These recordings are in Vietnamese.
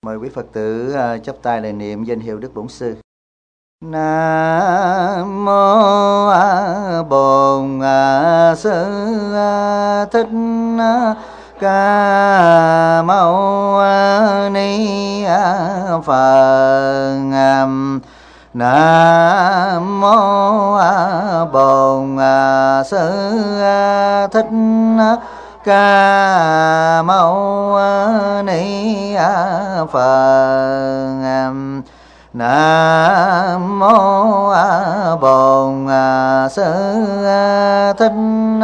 Mời quý Phật tử chắp tay lời niệm danh hiệu Đức Bổn Sư. Nam mô Bổn Sư Thích Ca Mâu Ni Phật. Nam mô Bổn Sư Thích Ca Mâu Ni Phật. Nam mô Bổn Sư Thích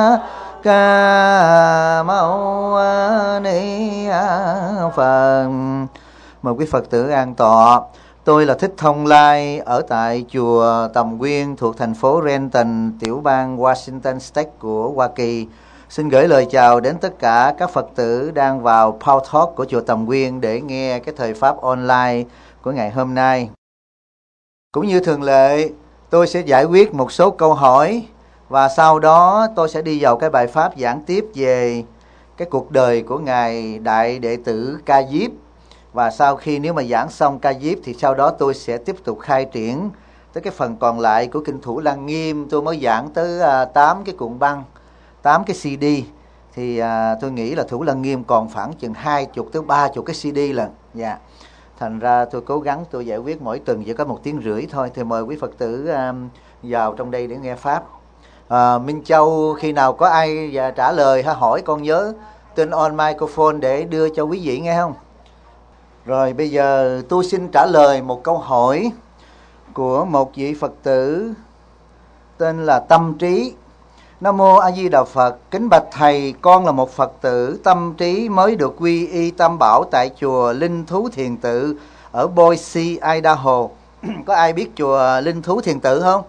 Ca Mâu Ni Phật. Mời quý Phật tử an tọa. Tôi là Thích Thông Lai ở tại chùa Tầm Quyên thuộc thành phố Renton, tiểu bang Washington State của Hoa Kỳ. Xin gửi lời chào đến tất cả các Phật tử đang vào Power Talk của chùa Tầm Quyên để nghe cái thời pháp online của ngày hôm nay. Cũng như thường lệ, tôi sẽ giải quyết một số câu hỏi và sau đó tôi sẽ đi vào cái bài pháp giảng tiếp về cái cuộc đời của Ngài Đại Đệ tử Ca Diếp. Và sau khi nếu mà giảng xong Ca Diếp thì sau đó tôi sẽ tiếp tục khai triển tới cái phần còn lại của Kinh Thủ Lăng Nghiêm. Tôi mới giảng tới 8 cái cuộn băng, 8 cái CD. Thì tôi nghĩ là Thủ Lăng Nghiêm còn khoảng chừng 20 tới 30 cái CD lần. Dạ. Thành ra tôi cố gắng tôi giải quyết mỗi tuần chỉ có 1 tiếng rưỡi thôi. Thì mời quý Phật tử vào trong đây để nghe Pháp. Minh Châu, khi nào có ai trả lời hay hỏi con nhớ tên on microphone để đưa cho quý vị nghe không? Rồi bây giờ tôi xin trả lời một câu hỏi của một vị Phật tử tên là Tâm Trí. Nam mô A Di Đà Phật. Kính bạch thầy, con là một Phật tử tâm trí mới được quy y Tam Bảo tại chùa Linh Thú Thiền Tự ở Boise, Idaho. Có ai biết chùa Linh Thú Thiền Tự không?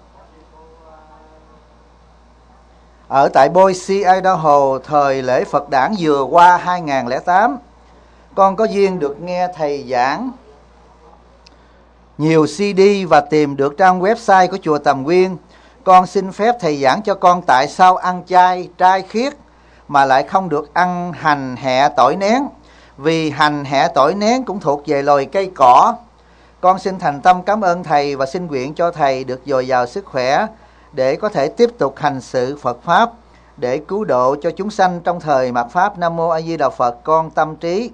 Ở tại Boise, Idaho, thời lễ Phật đản vừa qua 2008, con có duyên được nghe thầy giảng nhiều CD và tìm được trang website của chùa Tầm Quyên. Con xin phép thầy giảng cho con tại sao ăn chay, trai khiết mà lại không được ăn hành, hẹ, tỏi, nén. Vì hành, hẹ, tỏi, nén cũng thuộc về loài cây cỏ. Con xin thành tâm cảm ơn thầy và xin nguyện cho thầy được dồi dào sức khỏe để có thể tiếp tục hành sự Phật Pháp để cứu độ cho chúng sanh trong thời mạt Pháp. Nam mô A Di Đà Phật. Con Tâm Trí.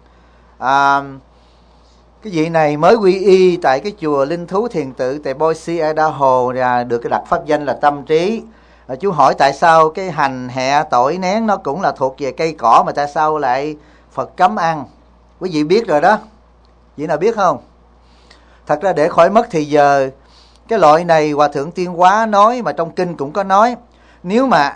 Cái vị này mới quy y tại cái chùa Linh Thú Thiền Tự tại Boise, Idaho, được cái đặt pháp danh là Tâm Trí. Chú hỏi tại sao cái hành, hẹ, tỏi, nén nó cũng là thuộc về cây cỏ mà tại sao lại Phật cấm ăn? Quý vị biết rồi đó. Vị nào biết không? Thật ra để khỏi mất thì giờ, cái loại này Hòa Thượng Tiên Hóa nói mà trong kinh cũng có nói. Nếu mà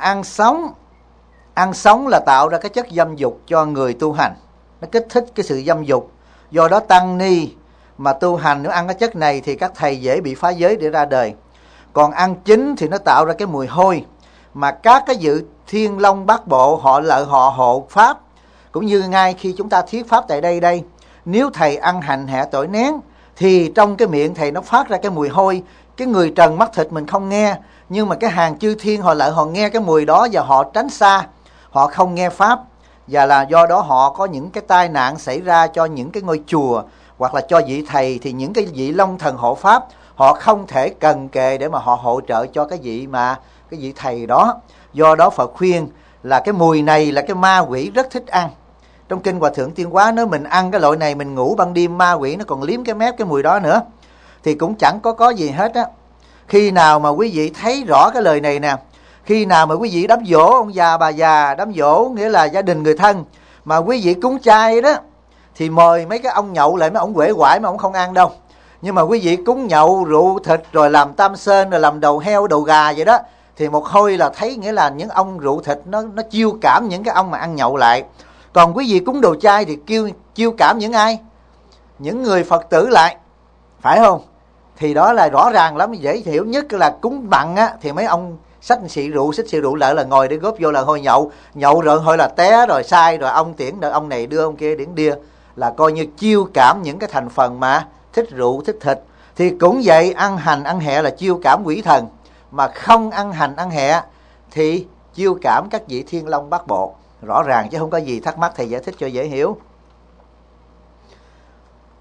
ăn sống là tạo ra cái chất dâm dục cho người tu hành. Nó kích thích cái sự dâm dục. Do đó tăng ni mà tu hành nếu ăn cái chất này thì các thầy dễ bị phá giới để ra đời. Còn ăn chín thì nó tạo ra cái mùi hôi. Mà các cái vị Thiên Long Bát Bộ họ hộ Pháp. Cũng như ngay khi chúng ta thuyết Pháp tại đây, nếu thầy ăn hành, hẹ, tỏi, nén thì trong cái miệng thầy nó phát ra cái mùi hôi. Cái người trần mắt thịt mình không nghe, nhưng mà cái hàng chư thiên họ nghe cái mùi đó và họ tránh xa, họ không nghe Pháp. Và là do đó họ có những cái tai nạn xảy ra cho những cái ngôi chùa hoặc là cho vị thầy, thì những cái vị Long Thần hộ Pháp họ không thể cần kề để mà họ hỗ trợ cho cái vị thầy đó. Do đó Phật khuyên là cái mùi này là cái ma quỷ rất thích ăn. Trong kinh Hòa Thượng Tiên Hóa nói mình ăn cái loại này mình ngủ ban đêm ma quỷ nó còn liếm cái mép cái mùi đó nữa. Thì cũng chẳng có gì hết á. Khi nào mà quý vị thấy rõ cái lời này nè, khi nào mà quý vị đám dỗ ông già bà già, đám dỗ nghĩa là gia đình người thân, mà quý vị cúng chay đó thì mời mấy cái ông nhậu lại, mấy ông quể quải mà ông không ăn đâu. Nhưng mà quý vị cúng nhậu rượu thịt rồi làm tam sơn rồi làm đầu heo đầu gà vậy đó, thì một hồi là thấy nghĩa là những ông rượu thịt nó chiêu cảm những cái ông mà ăn nhậu lại. Còn quý vị cúng đồ chay thì chiêu cảm những ai? Những người Phật tử lại, phải không? Thì đó là rõ ràng lắm, dễ hiểu nhất là cúng mặn á, thì mấy ông xách xị rượu lại là ngồi để góp vô là hồi nhậu rồi hồi là té rồi sai rồi ông tiễn rồi ông này đưa ông kia điển đia, là coi như chiêu cảm những cái thành phần mà thích rượu thích thịt. Thì cũng vậy, ăn hành ăn hẹ là chiêu cảm quỷ thần, mà không ăn hành ăn hẹ thì chiêu cảm các vị Thiên Long Bát Bộ. Rõ ràng chứ không có gì thắc mắc, thầy giải thích cho dễ hiểu.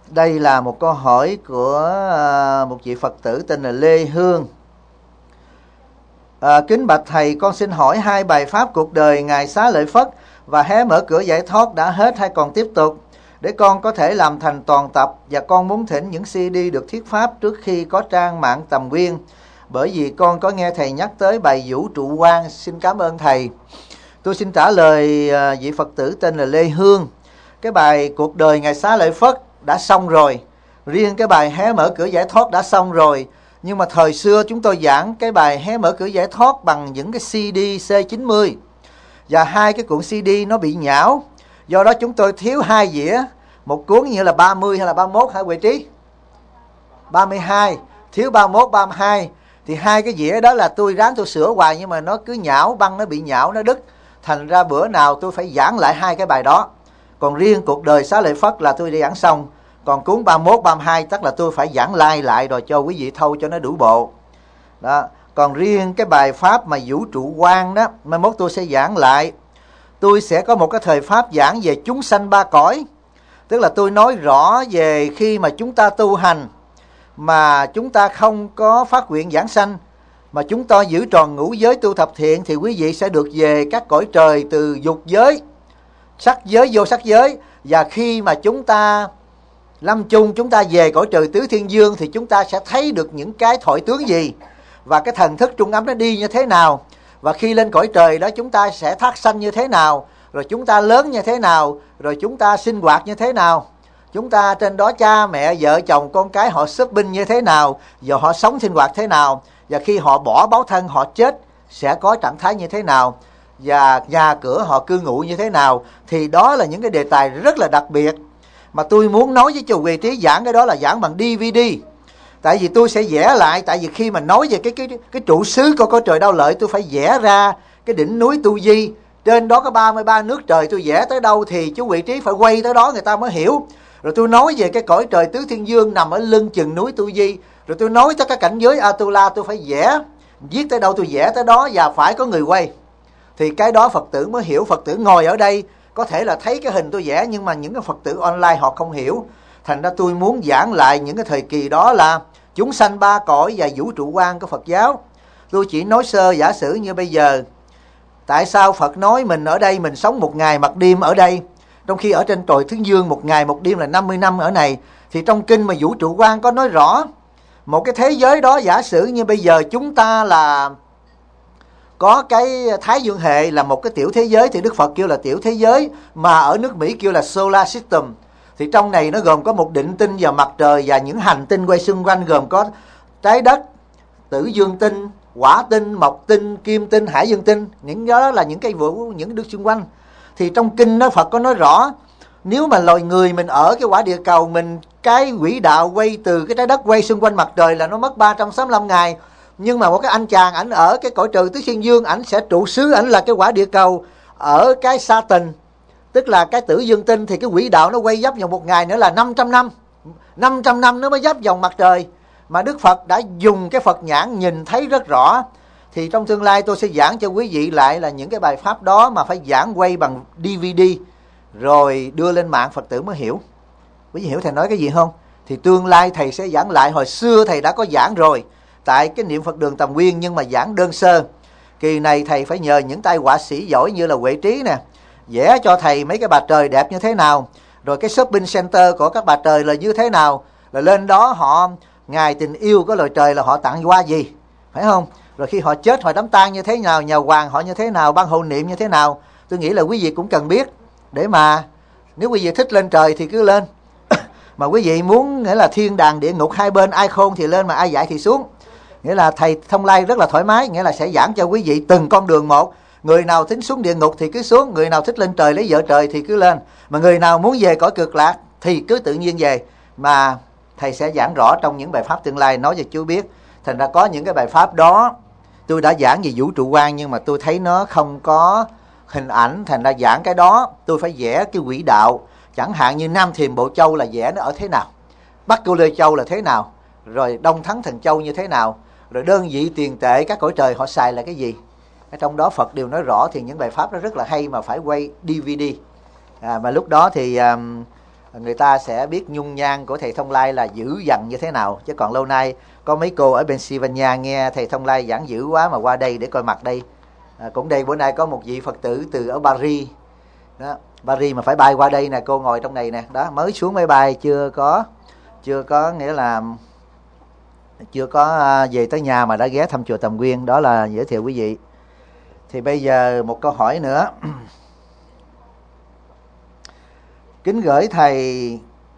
Đây là một câu hỏi của một vị Phật tử tên là Lê Hương. Kính bạch thầy, con xin hỏi hai bài pháp cuộc đời Ngài Xá Lợi Phất và hé mở cửa giải thoát đã hết hay còn tiếp tục, để con có thể làm thành toàn tập, và con muốn thỉnh những CD được thuyết pháp trước khi có trang mạng Tầm Nguyên, bởi vì con có nghe thầy nhắc tới bài vũ trụ quan. Xin cảm ơn thầy. Tôi xin trả lời vị Phật tử tên là Lê Hương. Cái bài cuộc đời Ngài Xá Lợi Phất đã xong rồi, riêng cái bài hé mở cửa giải thoát đã xong rồi. Nhưng mà thời xưa chúng tôi giảng cái bài hé mở cửa giải thoát bằng những cái CD C90, và hai cái cuộn CD nó bị nhão, do đó chúng tôi thiếu hai dĩa, một cuốn như là 30 hay là 31 hả Huệ Trí? 32, thiếu 31, 32. Thì hai cái dĩa đó là tôi ráng tôi sửa hoài, nhưng mà nó cứ nhão, băng nó bị nhão, nó đứt. Thành ra bữa nào tôi phải giảng lại hai cái bài đó. Còn riêng cuộc đời Xá Lợi Phất là tôi đã giảng xong. Còn cuốn 31, 32 chắc là tôi phải giảng lại rồi cho quý vị thâu cho nó đủ bộ. Đó. Còn riêng cái bài pháp mà vũ trụ quan đó, mai mốt tôi sẽ giảng lại. Tôi sẽ có một cái thời pháp giảng về chúng sanh ba cõi. Tức là tôi nói rõ về khi mà chúng ta tu hành mà chúng ta không có phát nguyện giảng sanh, mà chúng ta giữ tròn ngũ giới tu thập thiện, thì quý vị sẽ được về các cõi trời từ dục giới, sắc giới, vô sắc giới. Và khi mà chúng ta lâm chung, chúng ta về cõi trời tứ thiên dương, thì chúng ta sẽ thấy được những cái thoại tướng gì, và cái thần thức trung ấm nó đi như thế nào. Và khi lên cõi trời đó chúng ta sẽ thác sanh như thế nào, rồi chúng ta lớn như thế nào, rồi chúng ta sinh hoạt như thế nào, chúng ta trên đó cha mẹ vợ chồng con cái họ xuất binh như thế nào, và họ sống sinh hoạt thế nào, và khi họ bỏ báo thân họ chết sẽ có trạng thái như thế nào, và nhà cửa họ cư ngụ như thế nào. Thì đó là những cái đề tài rất là đặc biệt mà tôi muốn nói với chùa Huệ Trí. Giảng cái đó là giảng bằng DVD, tại vì tôi sẽ vẽ lại. Tại vì khi mà nói về cái trụ xứ của cõi trời Đau Lợi, tôi phải vẽ ra cái đỉnh núi Tu Di, trên đó có 33 nước trời, tôi vẽ tới đâu thì chú Vị Trí phải quay tới đó người ta mới hiểu. Rồi tôi nói về cái cõi trời tứ thiên dương nằm ở lưng chừng núi Tu Di, rồi tôi nói tới cái cảnh giới Atula, tôi phải vẽ, viết tới đâu tôi vẽ tới đó, và phải có người quay. Thì cái đó Phật tử mới hiểu. Phật tử ngồi ở đây có thể là thấy cái hình tôi vẽ, nhưng mà những cái Phật tử online họ không hiểu. Thành ra tôi muốn giảng lại những cái thời kỳ đó là chúng sanh ba cõi và vũ trụ quan của Phật giáo. Tôi chỉ nói sơ giả sử như bây giờ, tại sao Phật nói mình ở đây mình sống một ngày một đêm ở đây, trong khi ở trên trời Thiên Dương một ngày một đêm là 50 năm ở này. Thì trong kinh mà vũ trụ quan có nói rõ một cái thế giới đó. Giả sử như bây giờ chúng ta là có cái Thái Dương hệ là một cái tiểu thế giới, thì Đức Phật kêu là tiểu thế giới, mà ở nước Mỹ kêu là Solar System. Thì trong này nó gồm có một định tinh và mặt trời và những hành tinh quay xung quanh, gồm có trái đất, tử dương tinh, hỏa tinh, mộc tinh, kim tinh, hải dương tinh. Những đó là những cái vũ, những đức xung quanh. Thì trong kinh đó Phật có nói rõ, nếu mà loài người mình ở cái quả địa cầu mình, cái quỹ đạo quay từ cái trái đất quay xung quanh mặt trời là nó mất 365 ngày. Nhưng mà một cái anh chàng ảnh ở cái cõi trời tứ thiên dương, ảnh sẽ trụ xứ ảnh là cái quả địa cầu ở cái Saturn, tức là cái tử dương tinh, thì cái quỹ đạo nó quay dấp vòng một ngày nữa là 500 năm. 500 năm nó mới dấp vòng mặt trời. Mà Đức Phật đã dùng cái Phật nhãn nhìn thấy rất rõ. Thì trong tương lai tôi sẽ giảng cho quý vị lại là những cái bài pháp đó mà phải giảng quay bằng DVD, rồi đưa lên mạng Phật tử mới hiểu. Quý vị hiểu thầy nói cái gì không? Thì tương lai thầy sẽ giảng lại. Hồi xưa thầy đã có giảng rồi tại cái niệm Phật đường Tầm Nguyên, nhưng mà giảng đơn sơ. Kỳ này thầy phải nhờ những tay họa sĩ giỏi như là Huệ Trí nè, vẽ cho thầy mấy cái bà trời đẹp như thế nào, rồi cái shopping center của các bà trời là như thế nào, rồi lên đó họ ngày tình yêu của loài trời là họ tặng hoa gì, phải không? Rồi khi họ chết, họ đám tang như thế nào, nhà hoàng họ như thế nào, ban hộ niệm như thế nào. Tôi nghĩ là quý vị cũng cần biết, để mà nếu quý vị thích lên trời thì cứ lên. Mà quý vị muốn nghĩa là thiên đàng địa ngục hai bên, ai khôn thì lên mà ai dại thì xuống. Nghĩa là thầy thông lai rất là thoải mái, nghĩa là sẽ giảng cho quý vị từng con đường một. Người nào tính xuống địa ngục thì cứ xuống, người nào thích lên trời lấy vợ trời thì cứ lên, mà người nào muốn về cõi cực lạc thì cứ tự nhiên về. Mà thầy sẽ giảng rõ trong những bài pháp tương lai nói cho chú biết. Thành ra có những cái bài pháp đó tôi đã giảng về vũ trụ quan, nhưng mà tôi thấy nó không có hình ảnh, thành ra giảng cái đó tôi phải vẽ cái quỹ đạo. Chẳng hạn như Nam Thiềm Bộ Châu là vẽ nó ở thế nào, Bắc Cô Lê Châu là thế nào, rồi Đông Thắng Thần Châu như thế nào, rồi đơn vị tiền tệ các cõi trời họ xài là cái gì. Ở trong đó Phật đều nói rõ. Thì những bài pháp đó rất là hay mà phải quay DVD. Mà lúc đó thì người ta sẽ biết nhung nhan của thầy Thông Lai là dữ dằn như thế nào. Chứ còn lâu nay có mấy cô ở Pennsylvania nghe thầy Thông Lai giảng dữ quá mà qua đây để coi mặt đây. Cũng đây bữa nay có một vị Phật tử từ ở Paris đó, Paris mà phải bay qua đây nè, cô ngồi trong này nè, đó mới xuống máy bay, chưa có nghĩa là chưa có về tới nhà mà đã ghé thăm chùa Tầm Quyên. Đó là giới thiệu quý vị. Thì bây giờ một câu hỏi nữa. Kính gửi thầy,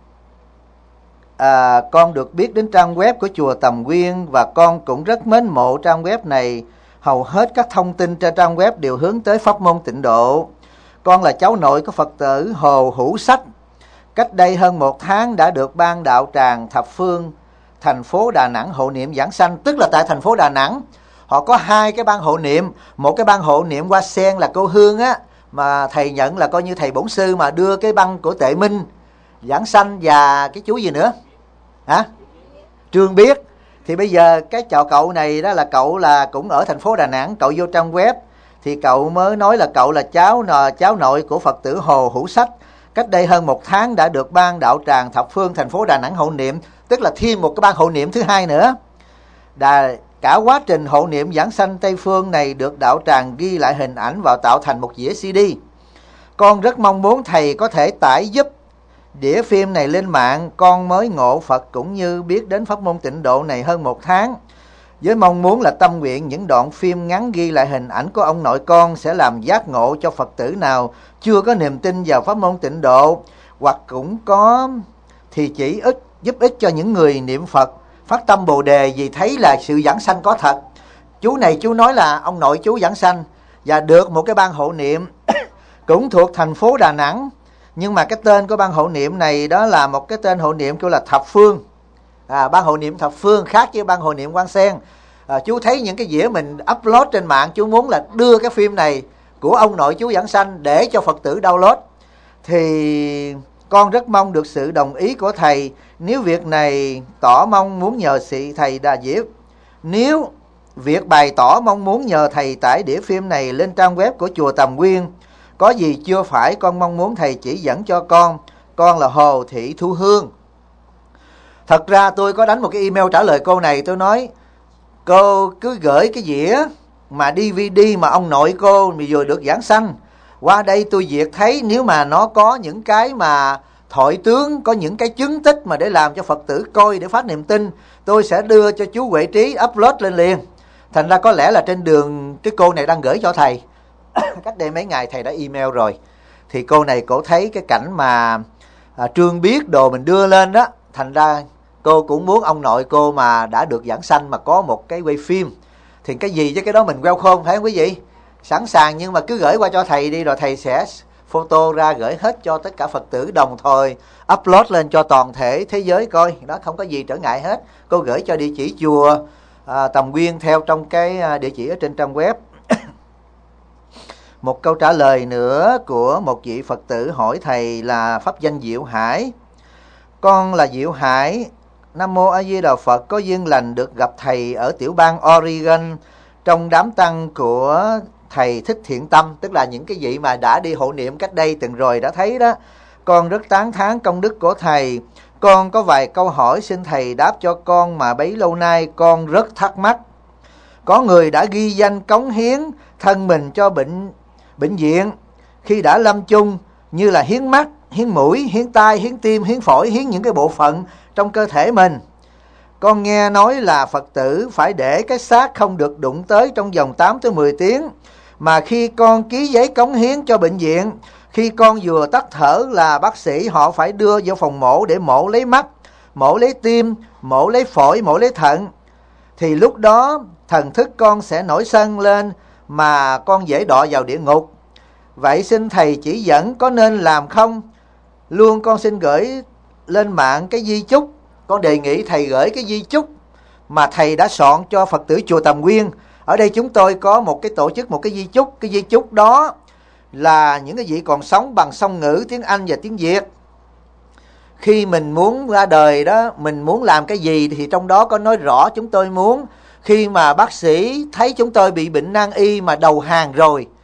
con được biết đến trang web của chùa Tầm Quyên và con cũng rất mến mộ trang web này. Hầu hết các thông tin trên trang web đều hướng tới pháp môn tịnh độ. Con là cháu nội của Phật tử Hồ Hữu Sách. Cách đây hơn 1 tháng đã được ban đạo tràng thập phương thành phố Đà Nẵng hộ niệm giảng sanh. Tức là tại thành phố Đà Nẵng họ có 2 cái ban hộ niệm. Một cái ban hộ niệm Hoa Sen là cô Hương á, mà thầy nhận là coi như thầy bổn sư mà đưa cái băng của Tệ Minh giảng sanh, và cái chú gì nữa hả, Trương Biết. Thì bây giờ cái cậu này đó là cậu là cũng ở thành phố Đà Nẵng. Cậu vô trang web thì cậu mới nói là cậu là cháu nội của Phật tử Hồ Hữu Sách. Cách đây hơn 1 tháng đã được ban đạo tràng thập phương thành phố Đà Nẵng hộ niệm. Tức là thêm một cái ban hộ niệm thứ 2 nữa. Cả quá trình hộ niệm giảng sanh Tây Phương này được đạo tràng ghi lại hình ảnh và tạo thành một đĩa CD. Con rất mong muốn thầy có thể tải giúp đĩa phim này lên mạng. Con mới ngộ Phật cũng như biết đến pháp môn tịnh độ này hơn 1 tháng. Với mong muốn là tâm nguyện những đoạn phim ngắn ghi lại hình ảnh của ông nội con sẽ làm giác ngộ cho Phật tử nào chưa có niềm tin vào pháp môn tịnh độ, hoặc cũng có thì chỉ giúp ích cho những người niệm Phật phát tâm Bồ đề, vì thấy là sự giảng sanh có thật. Chú này chú nói là ông nội chú giảng sanh và được một cái ban hộ niệm cũng thuộc thành phố Đà Nẵng, nhưng mà cái tên của ban hộ niệm này đó là một cái tên hộ niệm kêu là Thập Phương. Ban hộ niệm Thập Phương khác với ban hộ niệm Quan Sen. Chú thấy những cái dĩa mình upload trên mạng, chú muốn là đưa cái phim này của ông nội chú giảng sanh để cho Phật tử download. Thì con rất mong được sự đồng ý của thầy. Nếu việc này tỏ mong muốn nhờ thầy Đà Diệp, nếu việc bày tỏ mong muốn nhờ thầy tải đĩa phim này lên trang web của chùa Tầm Quyên, có gì chưa phải con mong muốn thầy chỉ dẫn cho con. Con là Hồ Thị Thu Hương. Thật ra tôi có đánh một cái email trả lời cô này. Tôi nói cô cứ gửi cái dĩa mà DVD mà ông nội cô vừa được giảng sanh qua đây, tôi duyệt thấy nếu mà nó có những cái mà thoại tướng, có những cái chứng tích mà để làm cho Phật tử coi để phát niềm tin, tôi sẽ đưa cho chú Huệ Trí upload lên liền. Thành ra có lẽ là trên đường cái cô này đang gửi cho thầy cách đây mấy ngày thầy đã email rồi. Thì cô này cổ thấy cái cảnh mà Trương Biết đồ mình đưa lên đó, thành ra cô cũng muốn ông nội cô mà đã được giảng sanh mà có một cái quay phim. Thì cái gì chứ cái đó mình welcome, phải không quý vị? Sẵn sàng, nhưng mà cứ gửi qua cho thầy đi, rồi thầy sẽ photo ra gửi hết cho tất cả Phật tử, đồng thời upload lên cho toàn thể thế giới coi. Đó, không có gì trở ngại hết. Cô gửi cho địa chỉ chùa Tầm Quyên theo trong cái địa chỉ ở trên trang web. Một câu trả lời nữa của một vị Phật tử hỏi thầy là pháp danh Diệu Hải. Con là Diệu Hải. Nam Mô A Di Đà Phật. Có duyên lành được gặp thầy ở tiểu bang Oregon trong đám tăng của thầy Thích Thiện Tâm. Tức là những cái vị mà đã đi hộ niệm cách đây từng rồi đã thấy đó. Con rất tán thán công đức của thầy. Con có vài câu hỏi xin thầy đáp cho con mà bấy lâu nay con rất thắc mắc. Có người đã ghi danh cống hiến thân mình cho bệnh viện khi đã lâm chung, như là hiến mắt, hiến mũi, hiến tai, hiến tim, hiến phổi, hiến những cái bộ phận trong cơ thể mình. Con nghe nói là Phật tử phải để cái xác không được đụng tới trong vòng 8 tới 10 tiếng. Mà khi con ký giấy cống hiến cho bệnh viện, khi con vừa tắt thở là bác sĩ họ phải đưa vào phòng mổ để mổ lấy mắt, mổ lấy tim, mổ lấy phổi, mổ lấy thận. Thì lúc đó thần thức con sẽ nổi sân lên mà con dễ đọa vào địa ngục. Vậy xin thầy chỉ dẫn có nên làm không? Luôn con xin gửi lên mạng cái di chúc. Con đề nghị thầy gửi cái di chúc mà thầy đã soạn cho Phật tử chùa Tầm Quyên. Ở đây chúng tôi có một cái tổ chức, một cái di chúc. Cái di chúc đó là những cái vị còn sống bằng song ngữ tiếng Anh và tiếng Việt. Khi mình muốn ra đời đó, mình muốn làm cái gì thì trong đó có nói rõ chúng tôi muốn. Khi mà bác sĩ thấy chúng tôi bị bệnh nan y mà đầu hàng rồi,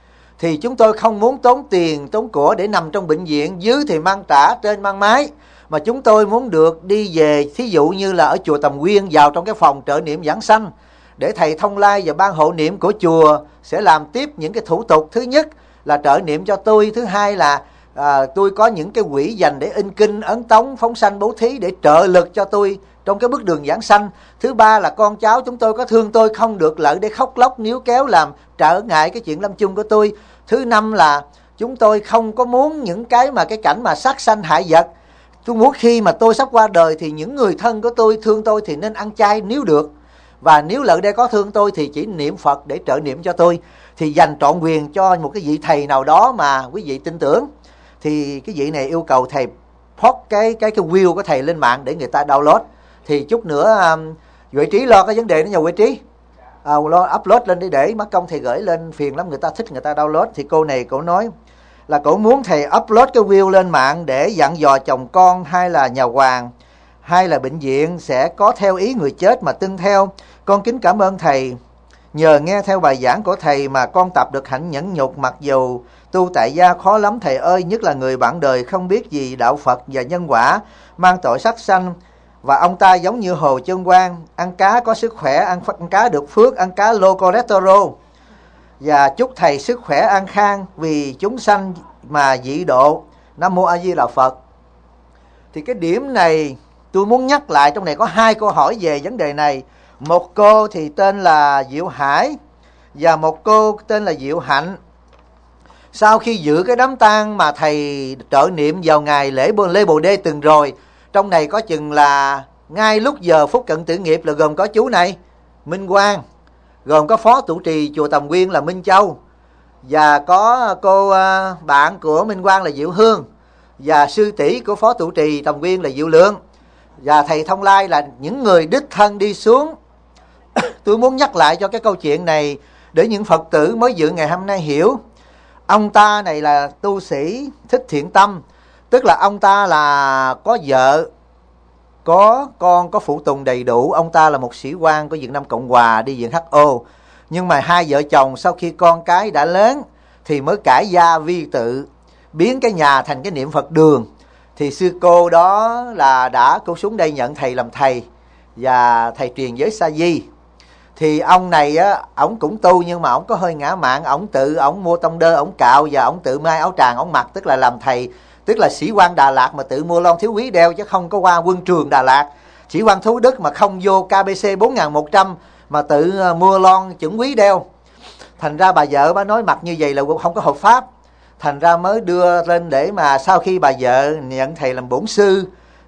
thì chúng tôi không muốn tốn tiền tốn của để nằm trong bệnh viện, dưới thì mang trả, trên mang mái, mà chúng tôi muốn được đi về, thí dụ như là ở chùa Tầm Quyên, vào trong cái phòng trợ niệm giảng sanh, để thầy Thông Lai và ban hộ niệm của chùa sẽ làm tiếp những cái thủ tục. Thứ nhất là trợ niệm cho tôi, thứ hai là tôi có những cái quỹ dành để in kinh, ấn tống, phóng sanh, bố thí để trợ lực cho tôi trong cái bước đường giảng sanh. Thứ ba là con cháu chúng tôi có thương tôi không được lợi để khóc lóc níu kéo làm trở ngại cái chuyện lâm chung của tôi. Thứ năm là chúng tôi không có muốn những cái cảnh mà sát sanh hại vật. Tôi muốn khi mà tôi sắp qua đời thì những người thân của tôi thương tôi thì nên ăn chay nếu được, và nếu lỡ đây có thương tôi thì chỉ niệm Phật để trợ niệm cho tôi. Thì dành trọn quyền cho một cái vị thầy nào đó mà quý vị tin tưởng. Thì cái vị này yêu cầu thầy post cái will của thầy lên mạng để người ta download. Thì chút nữa Huệ Trí lo cái vấn đề đó nha Huệ Trí. Lo upload lên để mất công thầy gửi lên, phiền lắm, người ta thích người ta download. Thì cô này cổ nói là cổ muốn thầy upload cái will lên mạng để dặn dò chồng con, hay là nhà hoàng, hay là bệnh viện sẽ có theo ý người chết mà tuân theo. Con kính cảm ơn thầy. Nhờ nghe theo bài giảng của thầy mà con tập được hạnh nhẫn nhục, mặc dù tu tại gia khó lắm thầy ơi, nhất là người bạn đời không biết gì đạo Phật và nhân quả, mang tội sát sanh. Và ông ta giống như Hồ Chân Quang, ăn cá có sức khỏe, ăn cá được phước, ăn cá low cholesterol. Và chúc thầy sức khỏe an khang vì chúng sanh mà dị độ. Nam Mô A Di Đà Phật. Thì cái điểm này tôi muốn nhắc lại, trong này có 2 câu hỏi về vấn đề này. Một cô thì tên là Diệu Hải và một cô tên là Diệu Hạnh. Sau khi dự cái đám tang mà thầy trợ niệm vào ngày lễ Bồ Đề từng rồi, trong này có chừng là ngay lúc giờ phút cận tử nghiệp là gồm có chú này Minh Quang, gồm có phó trụ trì chùa Tầm Quyên là Minh Châu, và có cô bạn của Minh Quang là Diệu Hương, và sư tỷ của phó trụ trì Tầm Quyên là Diệu Lượng, và thầy Thông Lai là những người đích thân đi xuống. Tôi muốn nhắc lại cho cái câu chuyện này để những Phật tử mới dự ngày hôm nay hiểu. Ông ta này là tu sĩ Thích Thiện Tâm, tức là ông ta là có vợ, có con, có phụ tùng đầy đủ. Ông ta là một sĩ quan của Việt Nam Cộng Hòa, đi viện HO. Nhưng mà 2 vợ chồng sau khi con cái đã lớn thì mới cải gia vi tự, biến cái nhà thành cái niệm Phật đường. Thì sư cô đó là cô xuống đây nhận thầy làm thầy, và thầy truyền giới sa di. Thì ông này á, ổng cũng tu nhưng mà ổng có hơi ngã mạn, ổng mua tông đơ, ổng cạo và ổng tự mai áo tràng ổng mặc, tức là làm thầy, tức là sĩ quan Đà Lạt mà tự mua lon thiếu quý đeo, chứ không có qua quân trường Đà Lạt. Sĩ quan Thủ Đức mà không vô KBC 4100 mà tự mua lon chuẩn quý đeo. Thành ra bà vợ bà nói mặc như vậy là không có hợp pháp. Thành ra mới đưa lên để mà sau khi bà vợ nhận thầy làm bổn sư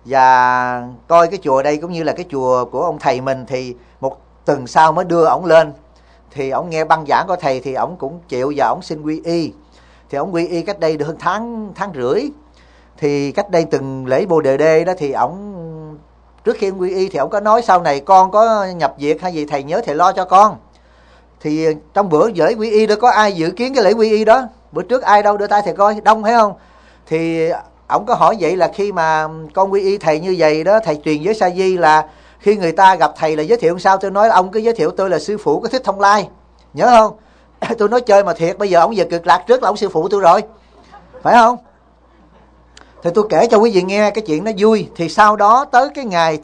và coi cái chùa đây cũng như là cái chùa của ông thầy mình, thì một tuần sau mới đưa ổng lên. Thì ổng nghe băng giảng của thầy thì ổng cũng chịu và ổng xin quy y. Thì ổng quy y cách đây được hơn tháng rưỡi. Thì cách đây từng lễ Bồ Đề Đê đó thì ổng, trước khi quy y thì ổng có nói sau này con có nhập viện hay gì thầy nhớ thầy lo cho con. Thì trong bữa lễ quy y đó có ai dự kiến cái lễ quy y đó? Bữa trước ai đâu, đưa tay thầy coi, đông phải không? Thì ổng có hỏi vậy là khi mà con quy y thầy như vậy đó, thầy truyền với sa di là khi người ta gặp thầy là giới thiệu sao? Tôi nói ông cứ giới thiệu tôi là sư phụ của Thích Thông Lai, nhớ không? Tôi nói chơi mà thiệt, bây giờ ông về Cực Lạc trước là ông sư phụ tôi rồi, phải không? Thì tôi kể cho quý vị nghe cái chuyện nó vui. Thì sau đó tới cái ngày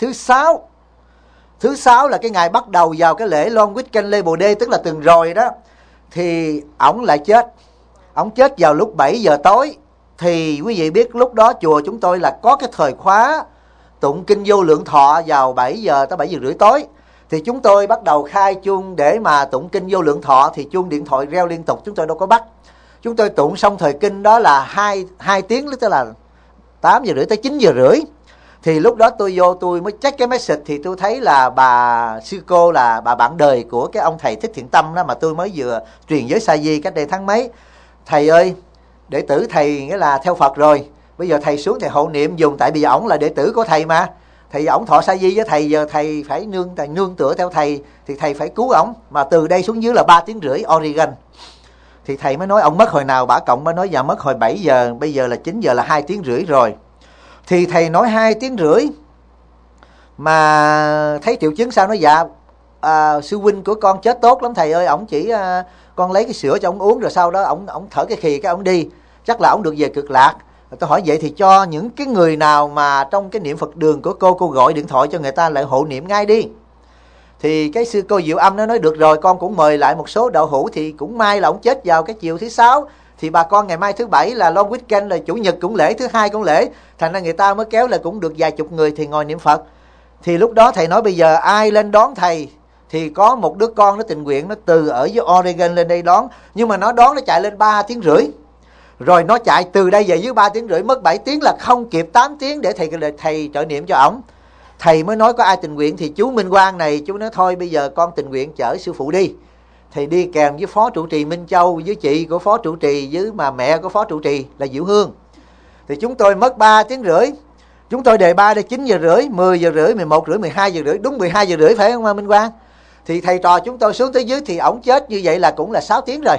thứ sáu là cái ngày bắt đầu vào cái lễ Long Weekend lễ Bồ Đề, tức là tuần rồi đó, thì ổng lại chết. Ổng chết vào lúc 7 giờ tối. Thì quý vị biết lúc đó chùa chúng tôi là có cái thời khóa tụng kinh Vô Lượng Thọ vào 7 giờ tới 7 giờ rưỡi tối. Thì chúng tôi bắt đầu khai chuông để mà tụng kinh Vô Lượng Thọ. Thì chuông điện thoại reo liên tục, chúng tôi đâu có bắt. Chúng tôi tụng xong thời kinh đó là 2 tiếng, tức là 8 giờ rưỡi tới 9 giờ rưỡi. Thì lúc đó tôi vô tôi mới check cái message, thì tôi thấy là bà sư cô là bà bạn đời của cái ông thầy Thích Thiện Tâm đó mà tôi mới vừa truyền giới sa di cách đây tháng mấy. Thầy ơi, đệ tử thầy nghĩa là theo Phật rồi, bây giờ thầy xuống thầy hộ niệm dùng, tại vì ổng là đệ tử của thầy mà. Thầy ổng thọ sa di với thầy, giờ thầy phải nương tựa theo thầy, thì thầy phải cứu ổng. Mà từ đây xuống dưới là 3 tiếng rưỡi Oregon. Thì thầy mới nói ông mất hồi nào, bả cộng mới nói dạ mất hồi 7 giờ, bây giờ là 9 giờ là 2 tiếng rưỡi rồi. Thì thầy nói 2 tiếng rưỡi mà thấy triệu chứng sao? Nói dạ sư huynh của con chết tốt lắm thầy ơi, ổng chỉ con lấy cái sữa cho ổng uống rồi sau đó ổng thở cái khì cái ổng đi, chắc là ổng được về cực lạc. Tôi hỏi vậy thì cho những cái người nào mà trong cái niệm Phật đường của cô gọi điện thoại cho người ta lại hộ niệm ngay đi. Thì cái sư cô Diệu Âm nó nói được rồi, con cũng mời lại một số đạo hữu, thì cũng may là ổng chết vào cái chiều thứ Sáu, thì bà con ngày mai thứ Bảy là long weekend, là Chủ nhật cũng lễ, thứ Hai cũng lễ, thành ra người ta mới kéo là cũng được vài chục người thì ngồi niệm Phật. Thì lúc đó thầy nói bây giờ ai lên đón thầy, thì có một đứa con nó tình nguyện, nó từ ở dưới Oregon lên đây đón, nhưng mà nó đón nó chạy lên 3 tiếng rưỡi, rồi nó chạy từ đây về dưới 3 tiếng rưỡi, mất 7 tiếng là không kịp 8 tiếng để thầy trợ niệm cho ổng. Thầy mới nói có ai tình nguyện, thì chú Minh Quang này chú nói thôi bây giờ con tình nguyện chở sư phụ đi. Thì đi kèm với phó trụ trì Minh Châu, với chị của phó trụ trì, với mà mẹ của phó trụ trì là Diệu Hương. Thì chúng tôi mất 3 tiếng rưỡi. Chúng tôi đề 3 đến 9 giờ rưỡi, 10 giờ rưỡi, 11 rưỡi, 12 giờ rưỡi, đúng 12 giờ rưỡi phải không Minh Quang? Thì thầy trò chúng tôi xuống tới dưới thì ổng chết như vậy là cũng là 6 tiếng rồi.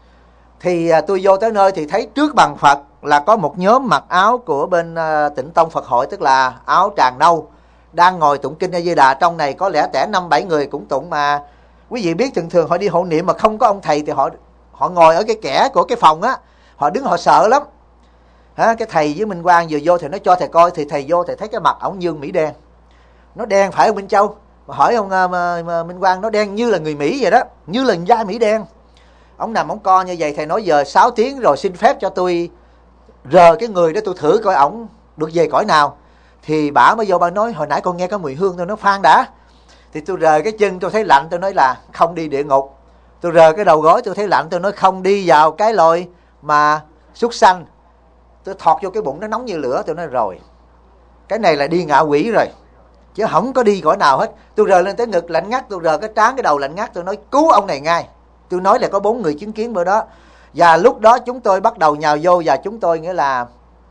Thì tôi vô tới nơi thì thấy trước bàn Phật là có một nhóm mặc áo của bên Tịnh Tông Phật hội, tức là áo tràng nâu, đang ngồi tụng kinh A Di Đà. Trong này có lẽ tẻ 5-7 người cũng tụng, mà quý vị biết thường thường họ đi hộ niệm mà không có ông thầy thì họ ngồi ở cái kẽ của cái phòng á, họ đứng họ sợ lắm. Cái thầy với Minh Quang vừa vô thì nó cho thầy coi, thì thầy vô thầy thấy cái mặt ổng như Mỹ đen, nó đen phải không Minh Châu? Mà hỏi ông Minh Quang, nó đen như là người Mỹ vậy đó, như là da Mỹ đen. Ông nằm ông co như vậy, thầy nói giờ 6 tiếng rồi, xin phép cho tôi rờ cái người đó tôi thử coi ổng được về cõi nào. Thì bả mới vô bà nói hồi nãy con nghe có mùi hương, tôi nói khoan đã. Thì tôi rờ cái chân tôi thấy lạnh, tôi nói là không đi địa ngục. Tôi rờ cái đầu gối tôi thấy lạnh, tôi nói không đi vào cái lồi mà súc sanh. Tôi thọt vô cái bụng nó nóng như lửa, tôi nói rồi, cái này là đi ngạ quỷ rồi, chứ không có đi cõi nào hết. Tôi rờ lên tới ngực lạnh ngắt, tôi rờ cái trán cái đầu lạnh ngắt, tôi nói cứu ông này ngay. Tôi nói là có 4 người chứng kiến bữa đó. Và lúc đó chúng tôi bắt đầu nhào vô, và chúng tôi nghĩa là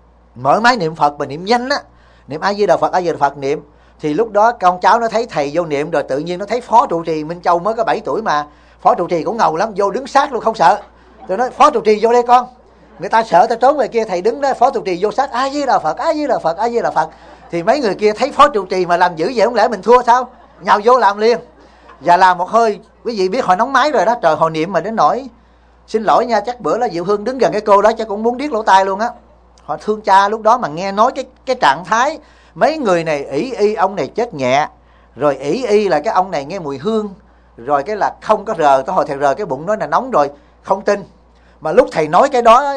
mở máy niệm Phật và niệm nhanh á, niệm A Di Đà Phật, A Di Đà Phật niệm. Thì lúc đó con cháu nó thấy thầy vô niệm rồi, tự nhiên nó thấy phó trụ trì Minh Châu mới có 7 tuổi mà phó trụ trì cũng ngầu lắm, vô đứng sát luôn không sợ. Tôi nói phó trụ trì vô đây con, người ta sợ ta trốn về kia, thầy đứng đó, phó trụ trì vô sát, A Di Đà Phật, A Di Đà Phật, A Di Đà Phật. Thì mấy người kia thấy phó trụ trì mà làm dữ vậy, không lẽ mình thua sao, nhào vô làm liền. Và làm một hơi, quý vị biết họ nóng máy rồi đó, trời, họ niệm mà đến nỗi xin lỗi nha, chắc bữa đó Diệu Hương đứng gần cái cô đó chắc cũng muốn điếc lỗ tai luôn á. Họ thương cha lúc đó mà nghe nói cái trạng thái mấy người này ỷ y ông này chết nhẹ, rồi ỷ y là cái ông này nghe mùi hương, rồi cái là không có rờ, tới hồi thầy rờ cái bụng nói là nóng rồi, không tin. Mà lúc thầy nói cái đó,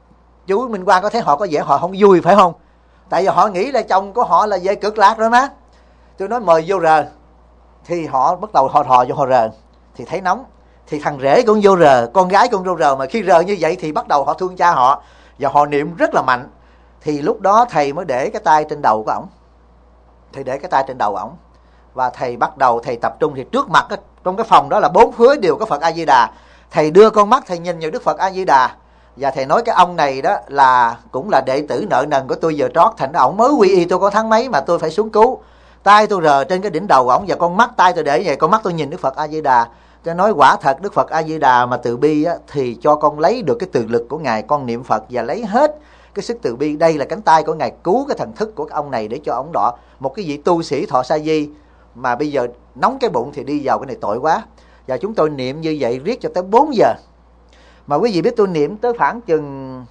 chú Minh Quang có thấy họ có vẻ họ không vui phải không? Tại vì họ nghĩ là chồng của họ là về cực lạc rồi mà. Tôi nói mời vô rờ, thì họ bắt đầu họ thò vô họ rờ, thì thấy nóng. Thì thằng rể cũng vô rờ, con gái cũng vô rờ, mà khi rờ như vậy thì bắt đầu họ thương cha họ, và họ niệm rất là mạnh. Thì lúc đó thầy mới để cái tay trên đầu của ổng, thầy để cái tay trên đầu ổng, và thầy bắt đầu thầy tập trung. Thì trước mặt trong cái phòng đó là 4 phía đều có Phật A Di Đà. Thầy đưa con mắt thầy nhìn vào Đức Phật A Di Đà, và thầy nói cái ông này đó là cũng là đệ tử nợ nần của tôi giờ trót, thành ra ổng mới quy y tôi có tháng mấy mà tôi phải xuống cứu. Tay tôi rờ trên cái đỉnh đầu ổng, và con mắt tay tôi để vậy, con mắt tôi nhìn Đức Phật A Di Đà. Tôi nói quả thật Đức Phật A Di Đà mà từ bi á, thì cho con lấy được cái từ lực của ngài, con niệm Phật và lấy hết cái sức từ bi. Đây là cánh tay của ngài cứu cái thần thức của cái ông này, để cho ông đọ một cái vị tu sĩ thọ sa di mà bây giờ nóng cái bụng thì đi vào cái này tội quá. Và chúng tôi niệm như vậy riết cho tới 4 giờ. Mà quý vị biết tôi niệm tới khoảng chừng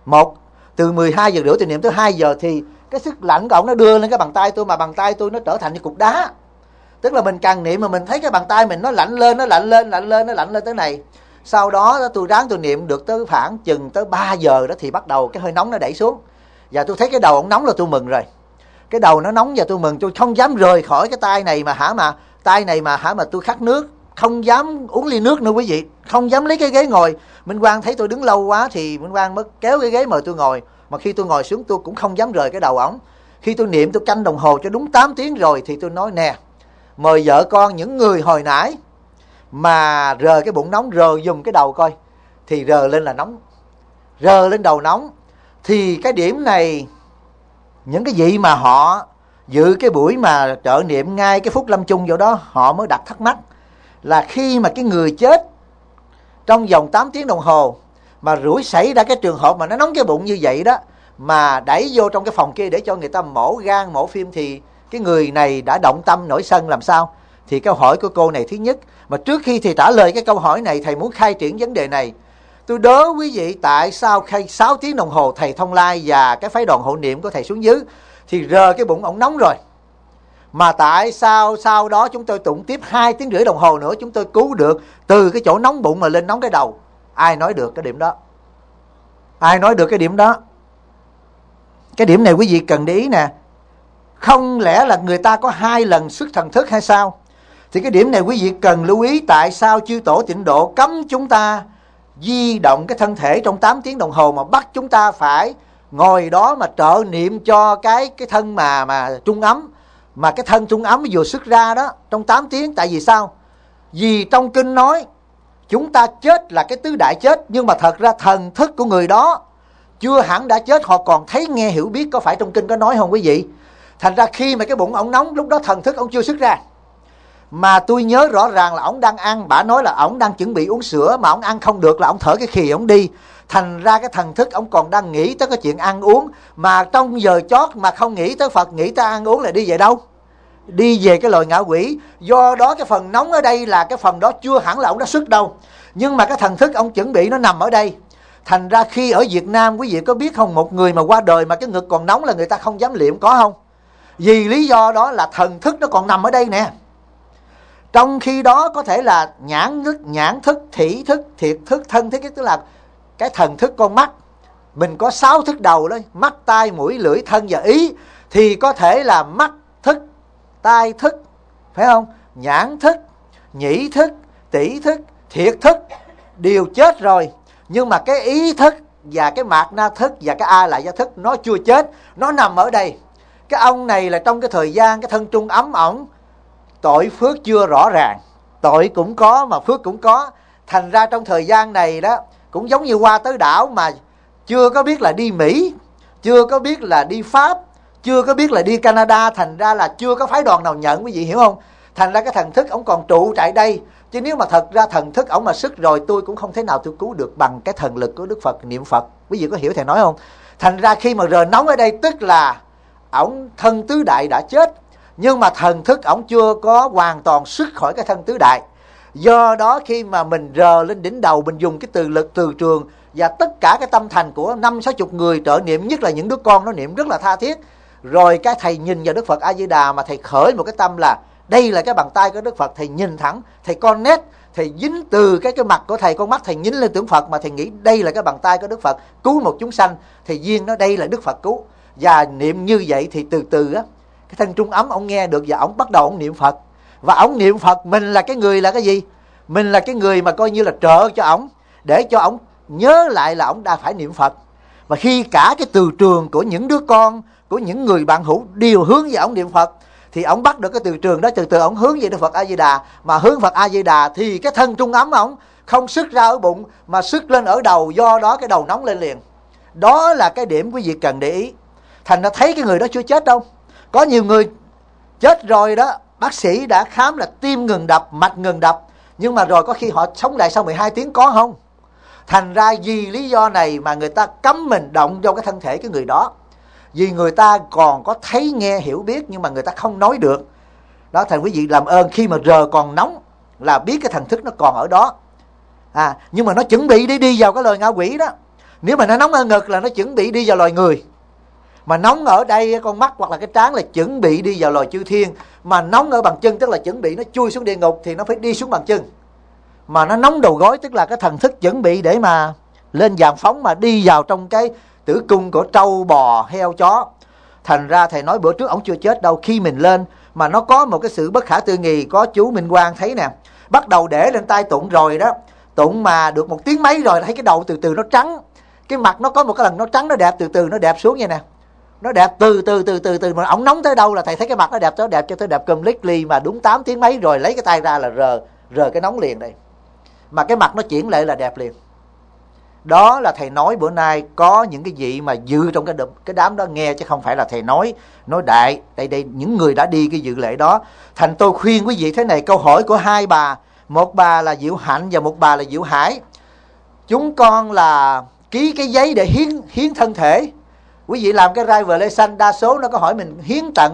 từ 12 giờ rưỡi tôi niệm tới 2 giờ, thì cái sức lạnh của ông nó đưa lên cái bàn tay tôi, mà bàn tay tôi nó trở thành như cục đá. Tức là mình càng niệm mà mình thấy cái bàn tay mình nó lạnh lên, nó lạnh lên, lạnh lên, nó lạnh lên tới này. Sau đó tôi ráng tôi niệm được tới khoảng chừng tới 3 giờ đó, thì bắt đầu cái hơi nóng nó đẩy xuống. Và tôi thấy cái đầu ông nóng là tôi mừng rồi. Cái đầu nó nóng và tôi mừng, tôi không dám rời khỏi cái tay này mà tay này mà tôi khát nước, không dám uống ly nước nữa quý vị, không dám lấy cái ghế ngồi. Minh Quang thấy tôi đứng lâu quá thì Minh Quang mới kéo cái ghế mời tôi ngồi, mà khi tôi ngồi xuống tôi cũng không dám rời cái đầu ổng. Khi tôi niệm tôi canh đồng hồ cho đúng 8 tiếng rồi thì tôi nói nè, mời vợ con những người hồi nãy mà rờ cái bụng nóng, rờ dùm cái đầu coi. Thì rờ lên là nóng, rờ lên đầu nóng. Thì cái điểm này, những cái vị mà họ dự cái buổi mà trợ niệm ngay cái phút lâm chung vào đó, họ mới đặt thắc mắc là khi mà cái người chết trong vòng 8 tiếng đồng hồ mà rủi xảy ra cái trường hợp mà nó nóng cái bụng như vậy đó, mà đẩy vô trong cái phòng kia để cho người ta mổ gan mổ phim, thì cái người này đã động tâm nổi sân làm sao? Thì câu hỏi của cô này thứ nhất, mà trước khi thầy trả lời cái câu hỏi này, thầy muốn khai triển vấn đề này. Tôi đố quý vị tại sao khi 6 tiếng đồng hồ thầy Thông Lai và cái phái đoàn hộ niệm của thầy xuống dưới thì rờ cái bụng ổng nóng rồi, mà tại sao sau đó chúng tôi tụng tiếp 2 tiếng rưỡi đồng hồ nữa chúng tôi cứu được từ cái chỗ nóng bụng mà lên nóng cái đầu? Ai nói được cái điểm đó? Ai nói được cái điểm đó? Cái điểm này quý vị cần để ý nè. Không lẽ là người ta có 2 lần xuất thần thức hay sao? Thì cái điểm này quý vị cần lưu ý tại sao chư tổ tịnh độ cấm chúng ta di động cái thân thể trong 8 tiếng đồng hồ, mà bắt chúng ta phải ngồi đó mà trợ niệm cho cái thân mà trung ấm, mà cái thân trung ấm vừa xuất ra đó trong 8 tiếng. Tại vì sao? Vì trong kinh nói chúng ta chết là cái tứ đại chết, nhưng mà thật ra thần thức của người đó chưa hẳn đã chết, họ còn thấy nghe hiểu biết. Có phải trong kinh có nói không quý vị? Thành ra khi mà cái bụng ổng nóng, lúc đó thần thức ổng chưa xuất ra. Mà tôi nhớ rõ ràng là ổng đang ăn, bả nói là ổng đang chuẩn bị uống sữa, mà ổng ăn không được là ổng thở cái khì ổng đi. Thành ra cái thần thức ổng còn đang nghĩ tới cái chuyện ăn uống, mà trong giờ chót mà không nghĩ tới Phật, nghĩ tới ăn uống là đi về đâu? Đi về cái loài ngạ quỷ. Do đó cái phần nóng ở đây là cái phần đó chưa hẳn là ổng đã xuất đâu, nhưng mà cái thần thức ổng chuẩn bị nó nằm ở đây. Thành ra khi ở Việt Nam quý vị có biết không, một người mà qua đời mà cái ngực còn nóng là người ta không dám liệm, có không? Vì lý do đó là thần thức nó còn nằm ở đây nè. Trong khi đó có thể là nhãn thức, thị thức, thiệt thức, thân thức, tức là cái thần thức con mắt. Mình có 6 thức đầu đó, mắt, tai, mũi, lưỡi, thân và ý. Thì có thể là mắt thức, tai thức, phải không? Nhãn thức, nhĩ thức, tỷ thức, thiệt thức đều chết rồi. Nhưng mà cái ý thức và cái mạt na thức và cái a lại gia thức nó chưa chết, nó nằm ở đây. Cái ông này là trong cái thời gian cái thân trung ấm ổng tội phước chưa rõ ràng, tội cũng có mà phước cũng có. Thành ra trong thời gian này đó cũng giống như qua tới đảo mà chưa có biết là đi Mỹ, chưa có biết là đi Pháp, chưa có biết là đi Canada. Thành ra là chưa có phái đoàn nào nhận, quý vị hiểu không? Thành ra cái thần thức ổng còn trụ tại đây. Chứ nếu mà thật ra thần thức ổng mà sức rồi, tôi cũng không thể nào tôi cứu được bằng cái thần lực của Đức Phật niệm Phật. Quý vị có hiểu thầy nói không? Thành ra khi mà rờ nóng ở đây tức là ổng thân tứ đại đã chết, nhưng mà thần thức ổng chưa có hoàn toàn xuất khỏi cái thân tứ đại. Do đó khi mà mình rờ lên đỉnh đầu, mình dùng cái từ lực, từ trường và tất cả cái tâm thành của 50-60 người trợ niệm, nhất là những đứa con nó niệm rất là tha thiết. Rồi cái thầy nhìn vào Đức Phật A Di Đà mà thầy khởi một cái tâm là đây là cái bàn tay của Đức Phật. Thầy nhìn thẳng, thầy connect, thầy dính từ cái mặt của thầy, con mắt thầy nhính lên tưởng Phật, mà thầy nghĩ đây là cái bàn tay của Đức Phật cứu một chúng sanh. Thầy duyên nó đây là Đức Phật cứu. Và niệm như vậy thì từ từ á, cái thân trung ấm ông nghe được và ông bắt đầu ông niệm Phật. Và ông niệm Phật, mình là cái người là cái gì? Mình là cái người mà coi như là trợ cho ông, để cho ông nhớ lại là ông đã phải niệm Phật. Và khi cả cái từ trường của những đứa con, của những người bạn hữu đều hướng về ông niệm Phật, thì ông bắt được cái từ trường đó, từ từ ông hướng về Đức Phật A Di Đà. Mà hướng Phật A Di Đà thì cái thân trung ấm ông không xuất ra ở bụng mà xuất lên ở đầu, do đó cái đầu nóng lên liền. Đó là cái điểm quý vị cần để ý. Thành ra thấy cái người đó chưa chết đâu. Có nhiều người chết rồi đó, bác sĩ đã khám là tim ngừng đập, mạch ngừng đập, nhưng mà rồi có khi họ sống lại sau 12 tiếng, có không? Thành ra vì lý do này mà người ta cấm mình động vô cái thân thể cái người đó. Vì người ta còn có thấy nghe hiểu biết, nhưng mà người ta không nói được. Đó, thành quý vị làm ơn khi mà rờ còn nóng là biết cái thần thức nó còn ở đó. Nhưng mà nó chuẩn bị đi vào cái loài ngạ quỷ đó. Nếu mà nó nóng ở ngực là nó chuẩn bị đi vào loài người. Mà nóng ở đây con mắt hoặc là cái trán là chuẩn bị đi vào loài chư thiên. Mà nóng ở bàn chân tức là chuẩn bị nó chui xuống địa ngục, thì nó phải đi xuống bàn chân. Mà nó nóng đầu gối tức là cái thần thức chuẩn bị để mà lên giàn phóng, mà đi vào trong cái tử cung của trâu, bò, heo, chó. Thành ra thầy nói bữa trước ổng chưa chết đâu. Khi mình lên mà nó có một cái sự bất khả tư nghị. Có chú Minh Quang thấy nè, bắt đầu để lên tay tụng rồi đó, tụng mà được 1 tiếng mấy rồi, thấy cái đầu từ từ nó trắng, cái mặt nó có một cái lần nó trắng, nó đẹp, từ từ nó đẹp xuống vậy nè. Nó đẹp từ mà ổng nóng tới đâu là thầy thấy cái mặt nó đẹp tới, đẹp cho tới đẹp completely. Mà đúng 8 tiếng mấy rồi lấy cái tay ra là rờ cái nóng liền đây. Mà cái mặt nó chuyển lại là đẹp liền. Đó là thầy nói bữa nay có những cái vị mà dự trong cái đám đó nghe, chứ không phải là thầy nói đại. Đây những người đã đi cái dự lễ đó. Thành tôi khuyên quý vị thế này, câu hỏi của 2 bà, một bà là Diệu Hạnh và một bà là Diệu Hải. Chúng con là ký cái giấy để hiến thân thể. Quý vị làm cái revelation, đa số nó có hỏi mình hiến tận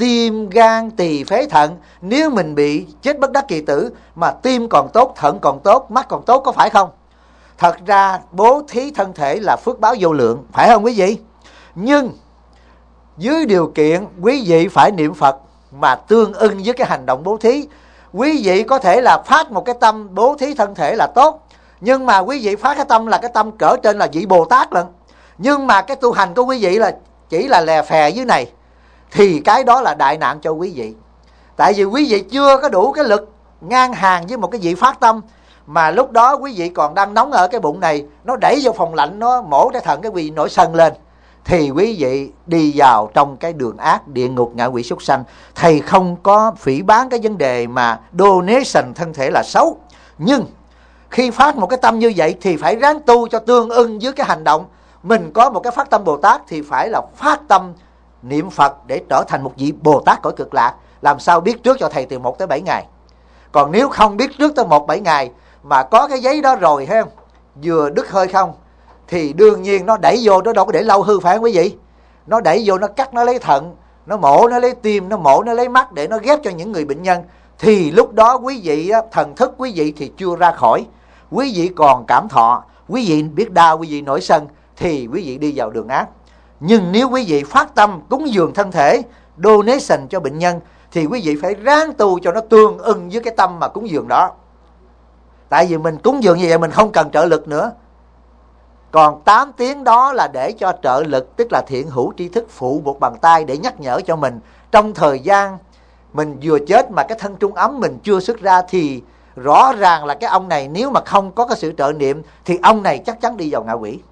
tim, gan, tỳ, phế, thận. Nếu mình bị chết bất đắc kỳ tử mà tim còn tốt, thận còn tốt, mắt còn tốt, có phải không? Thật ra bố thí thân thể là phước báo vô lượng, phải không quý vị? Nhưng dưới điều kiện quý vị phải niệm Phật mà tương ưng với cái hành động bố thí. Quý vị có thể là phát một cái tâm bố thí thân thể là tốt, nhưng mà quý vị phát cái tâm là cái tâm cỡ trên là vị Bồ Tát lận, nhưng mà cái tu hành của quý vị là chỉ là lè phè dưới này, thì cái đó là đại nạn cho quý vị. Tại vì quý vị chưa có đủ cái lực ngang hàng với một cái vị phát tâm, mà lúc đó quý vị còn đang nóng ở cái bụng này, nó đẩy vô phòng lạnh, nó mổ cái thận, cái quý vị nổi sân lên, thì quý vị đi vào trong cái đường ác, địa ngục, ngạ quỷ, súc sanh. Thầy không có phỉ báng cái vấn đề mà donation thân thể là xấu, nhưng khi phát một cái tâm như vậy thì phải ráng tu cho tương ưng với cái hành động. Mình có một cái phát tâm Bồ Tát thì phải là phát tâm niệm Phật để trở thành một vị Bồ Tát cõi cực lạc. Làm sao biết trước cho thầy từ 1 tới 7 ngày. Còn nếu không biết trước tới 1-7 ngày mà có cái giấy đó rồi, thấy không, vừa đứt hơi không, thì đương nhiên nó đẩy vô, nó đâu có để lâu hư, phải không quý vị? Nó đẩy vô, nó cắt, nó lấy thận, nó mổ, nó lấy tim, nó mổ, nó lấy mắt để nó ghép cho những người bệnh nhân. Thì lúc đó quý vị, thần thức quý vị thì chưa ra khỏi, quý vị còn cảm thọ, quý vị biết đau, quý vị nổi sân, thì quý vị đi vào đường ác. Nhưng nếu quý vị phát tâm cúng dường thân thể, donation cho bệnh nhân, thì quý vị phải ráng tu cho nó tương ưng với cái tâm mà cúng dường đó. Tại vì mình cúng dường như vậy mình không cần trợ lực nữa. Còn 8 tiếng đó là để cho trợ lực, tức là thiện hữu tri thức phụ một bàn tay để nhắc nhở cho mình. Trong thời gian mình vừa chết mà cái thân trung ấm mình chưa xuất ra, thì rõ ràng là cái ông này nếu mà không có cái sự trợ niệm thì ông này chắc chắn đi vào ngạ quỷ.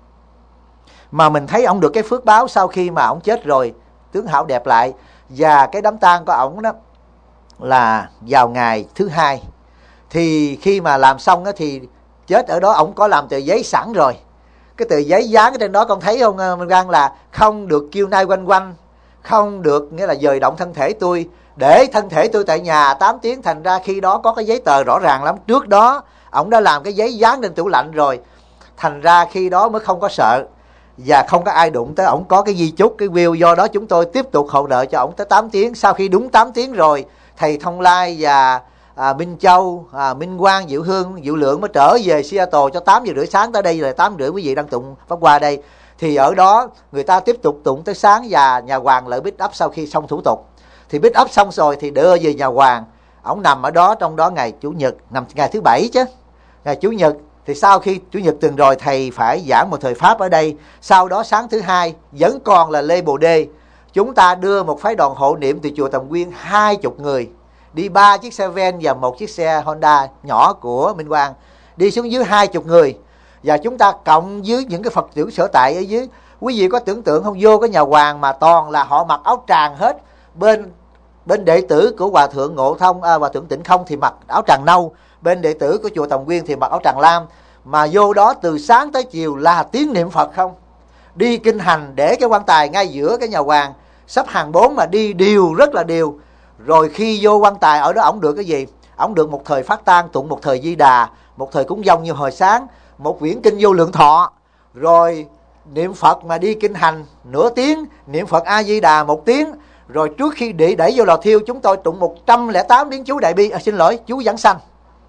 Mà mình thấy ông được cái phước báo sau khi mà ông chết rồi, tướng hảo đẹp lại. Và cái đám tang của ông đó là vào ngày thứ 2. Thì khi mà làm xong đó thì chết ở đó, ông có làm tờ giấy sẵn rồi. Cái tờ giấy dán ở trên đó con thấy không Minh Quang, là không được kêu nai quanh quanh, không được nghĩa là dời động thân thể tôi, để thân thể tôi tại nhà 8 tiếng. Thành ra khi đó có cái giấy tờ rõ ràng lắm. Trước đó ông đã làm cái giấy dán trên tủ lạnh rồi, thành ra khi đó mới không có sợ và không có ai đụng tới. Ổng có cái di chúc, cái will, do đó chúng tôi tiếp tục hỗ trợ cho ổng tới 8 tiếng. Sau khi đúng 8 tiếng rồi, thầy Thông Lai và Minh Châu, Minh Quang, Diệu Hương, Diệu Lượng mới trở về Seattle cho 8 giờ rưỡi sáng. Tới đây là 8 rưỡi quý vị đang tụng pháp qua đây. Thì ở đó người ta tiếp tục tụng tới sáng, và nhà hoàng lại pick up sau khi xong thủ tục. Thì pick up xong rồi thì đưa về nhà hoàng. Ổng nằm ở đó, trong đó ngày Chủ nhật, nằm ngày thứ 7 chứ. Ngày Chủ nhật thì sau khi Chủ nhật từng rồi, thầy phải giảng một thời pháp ở đây. Sau đó sáng thứ 2 vẫn còn là Lê Bồ Đê. Chúng ta đưa một phái đoàn hộ niệm từ chùa Tầm Quyên 20 người, đi 3 chiếc xe Ven và 1 chiếc xe Honda nhỏ của Minh Quang, đi xuống dưới 20 người. Và chúng ta cộng với những cái Phật tử sở tại ở dưới. Quý vị có tưởng tượng không, vô cái nhà hoàng mà toàn là họ mặc áo tràng hết. Bên đệ tử của Hòa Thượng Ngộ Thông, Hòa Thượng Tịnh Không thì mặc áo tràng nâu. Bên đệ tử của chùa Tầm Quyên thì mặc áo tràng lam. Mà vô đó từ sáng tới chiều là tiếng niệm Phật không. Đi kinh hành, để cái quan tài ngay giữa cái nhà hoàng, sắp hàng 4 mà đi đều, rất là đều. Rồi khi vô quan tài ở đó, ổng được cái gì? Ổng được một thời phát tang tụng, một thời Di Đà, một thời cúng dông như hồi sáng, một quyển kinh Vô Lượng Thọ. Rồi niệm Phật mà đi kinh hành nửa tiếng, niệm Phật A Di Đà 1 tiếng. Rồi trước khi đẩy vô lò thiêu, chúng tôi tụng 108 biến chú Đại Bi, chú Giảng Sanh.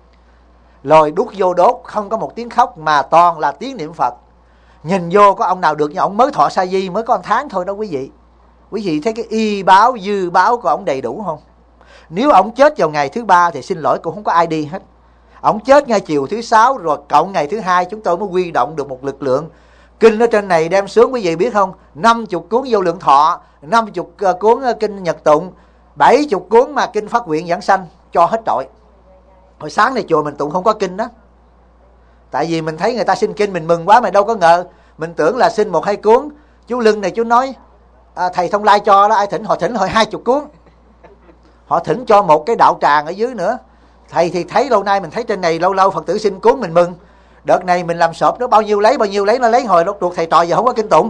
Rồi đút vô đốt, không có một tiếng khóc mà toàn là tiếng niệm Phật. Nhìn vô có ông nào được như ông mới thọ sa di, mới có 1 tháng thôi đó quý vị. Quý vị thấy cái y báo, dư báo của ông đầy đủ không? Nếu ông chết vào ngày thứ 3 thì xin lỗi, cũng không có ai đi hết. Ông chết ngay chiều thứ 6 rồi cộng ngày thứ 2, chúng tôi mới huy động được một lực lượng. Kinh ở trên này đem sướng quý vị biết không? 50 cuốn Vô Lượng Thọ, 50 cuốn kinh Nhật Tụng, 70 cuốn mà kinh Phát Nguyện Giảng Sanh, cho hết trọi. Hồi sáng này chùa mình tụng không có kinh đó. Tại vì mình thấy người ta xin kinh mình mừng quá, mà đâu có ngờ. Mình tưởng là xin 1-2 cuốn. Chú Lưng này chú nói thầy Thông Lai cho đó, ai thỉnh họ 20 cuốn. Họ thỉnh cho một cái đạo tràng ở dưới nữa. Thầy thì thấy lâu nay mình thấy trên này lâu lâu Phật tử xin cuốn mình mừng. Đợt này mình làm sộp nó bao nhiêu lấy nó lấy, hồi lúc ruột thầy trò giờ không có kinh tụng.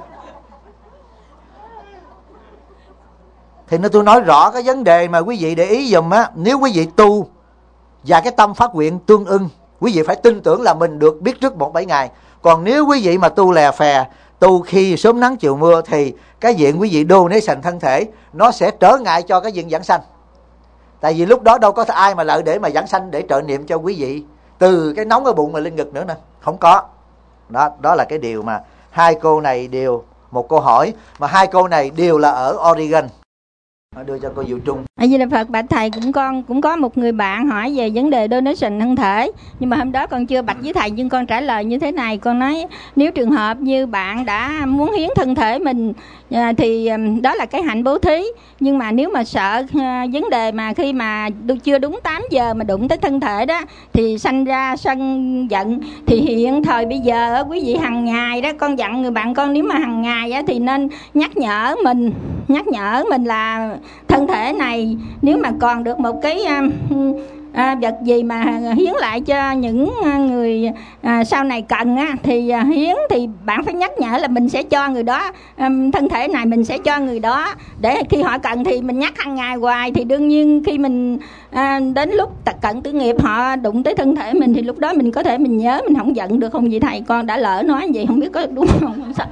Thì tôi nói rõ cái vấn đề mà quý vị để ý dùm á. Nếu quý vị tu và cái tâm phát nguyện tương ưng, quý vị phải tin tưởng là mình được biết trước 1-7 ngày. Còn nếu quý vị mà tu lè phè tu khi sớm nắng chiều mưa, thì cái diện quý vị donation thân thể nó sẽ trở ngại cho cái diện giảng sanh. Tại vì lúc đó đâu có ai mà lợi để mà giảng sanh để trợ niệm cho quý vị từ cái nóng ở bụng mà lên ngực nữa nè, không có. Đó là cái điều mà hai cô này đều một câu hỏi, mà hai cô này đều là ở Oregon. Đưa cho cô Diệu Trung. Di Đà Phật, bạch thầy, cũng có một người bạn hỏi về vấn đề donation thân thể, nhưng mà hôm đó con chưa bạch với thầy, nhưng con trả lời như thế này. Con nói nếu trường hợp như bạn đã muốn hiến thân thể mình thì đó là cái hạnh bố thí, nhưng mà nếu mà sợ vấn đề mà khi mà chưa đúng 8 giờ mà đụng tới thân thể đó thì sanh ra sân giận, thì hiện thời bây giờ quý vị hàng ngày đó, con dặn người bạn con nếu mà hàng ngày thì nên nhắc nhở mình là thân thể này nếu mà còn được một cái vật gì mà hiến lại cho những người sau này cần thì hiến, thì bạn phải nhắc nhở là mình sẽ cho người đó, thân thể này mình sẽ cho người đó, để khi họ cần thì mình nhắc hàng ngày hoài, thì đương nhiên khi mình đến lúc cận tử nghiệp họ đụng tới thân thể mình thì lúc đó mình có thể mình nhớ, mình không giận được không vậy thầy? Con đã lỡ nói vậy không biết có đúng không, sợ.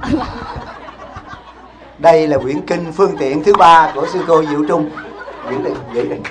Đây là quyển kinh phương tiện thứ 3 của sư cô Diệu Trung. Giữ đây.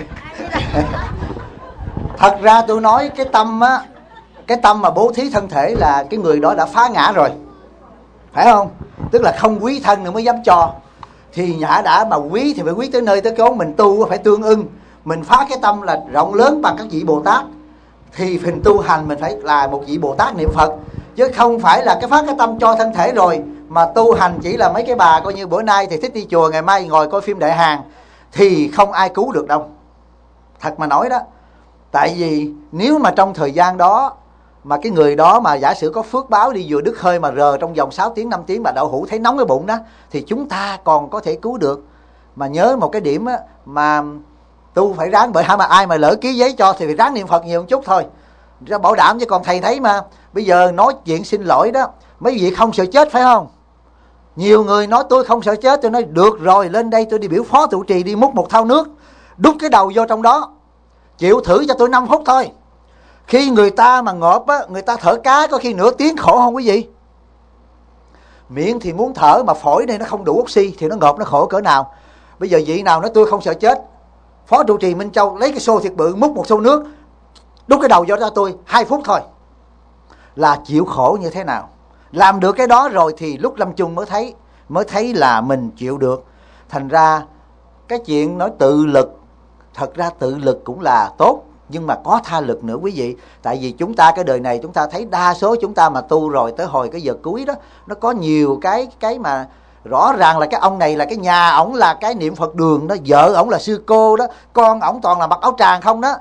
Thật ra tôi nói cái tâm á, cái tâm mà bố thí thân thể là cái người đó đã phá ngã rồi, phải không? Tức là không quý thân nữa mới dám cho. Thì nhã đã mà quý thì phải quý tới nơi tới chốn. Mình tu phải tương ưng, mình phá cái tâm là rộng lớn bằng các vị Bồ Tát, thì phần tu hành mình phải là một vị Bồ Tát niệm Phật, chứ không phải là cái phá cái tâm cho thân thể rồi mà tu hành chỉ là mấy cái bà coi như bữa nay thì thích đi chùa, ngày mai ngồi coi phim Đại Hàn, thì không ai cứu được đâu. Thật mà nói đó. Tại vì nếu mà trong thời gian đó mà cái người đó mà giả sử có phước báo đi vừa đứt hơi mà rờ trong vòng 6 tiếng 5 tiếng bà đậu hũ thấy nóng cái bụng đó, thì chúng ta còn có thể cứu được. Mà nhớ một cái điểm á, mà tu phải ráng, bởi hả mà ai mà lỡ ký giấy cho thì phải ráng niệm Phật nhiều một chút thôi, ra bảo đảm. Chứ còn thầy thấy mà bây giờ nói chuyện xin lỗi đó, mấy vị không sợ chết phải không? Nhiều người nói tôi không sợ chết, tôi nói được rồi, lên đây tôi đi biểu phó trụ trì, đi múc một thau nước, đút cái đầu vô trong đó, chịu thử cho tôi 5 phút thôi. Khi người ta mà ngộp á, người ta thở cá có khi nửa tiếng, khổ không quý vị? Miệng thì muốn thở mà phổi này nó không đủ oxy thì nó ngộp, nó khổ cỡ nào. Bây giờ vị nào nói tôi không sợ chết, phó trụ trì Minh Châu lấy cái xô thiệt bự múc một xô nước, đút cái đầu vô cho tôi 2 phút thôi, là chịu khổ như thế nào. Làm được cái đó rồi thì lúc lâm chung mới thấy là mình chịu được. Thành ra cái chuyện nói tự lực, thật ra tự lực cũng là tốt, nhưng mà có tha lực nữa quý vị. Tại vì chúng ta cái đời này chúng ta thấy đa số chúng ta mà tu rồi tới hồi cái giờ cuối đó, nó có nhiều cái mà rõ ràng là cái ông này là cái nhà ổng là cái niệm Phật đường đó, vợ ổng là sư cô đó, con ổng toàn là mặc áo tràng không đó.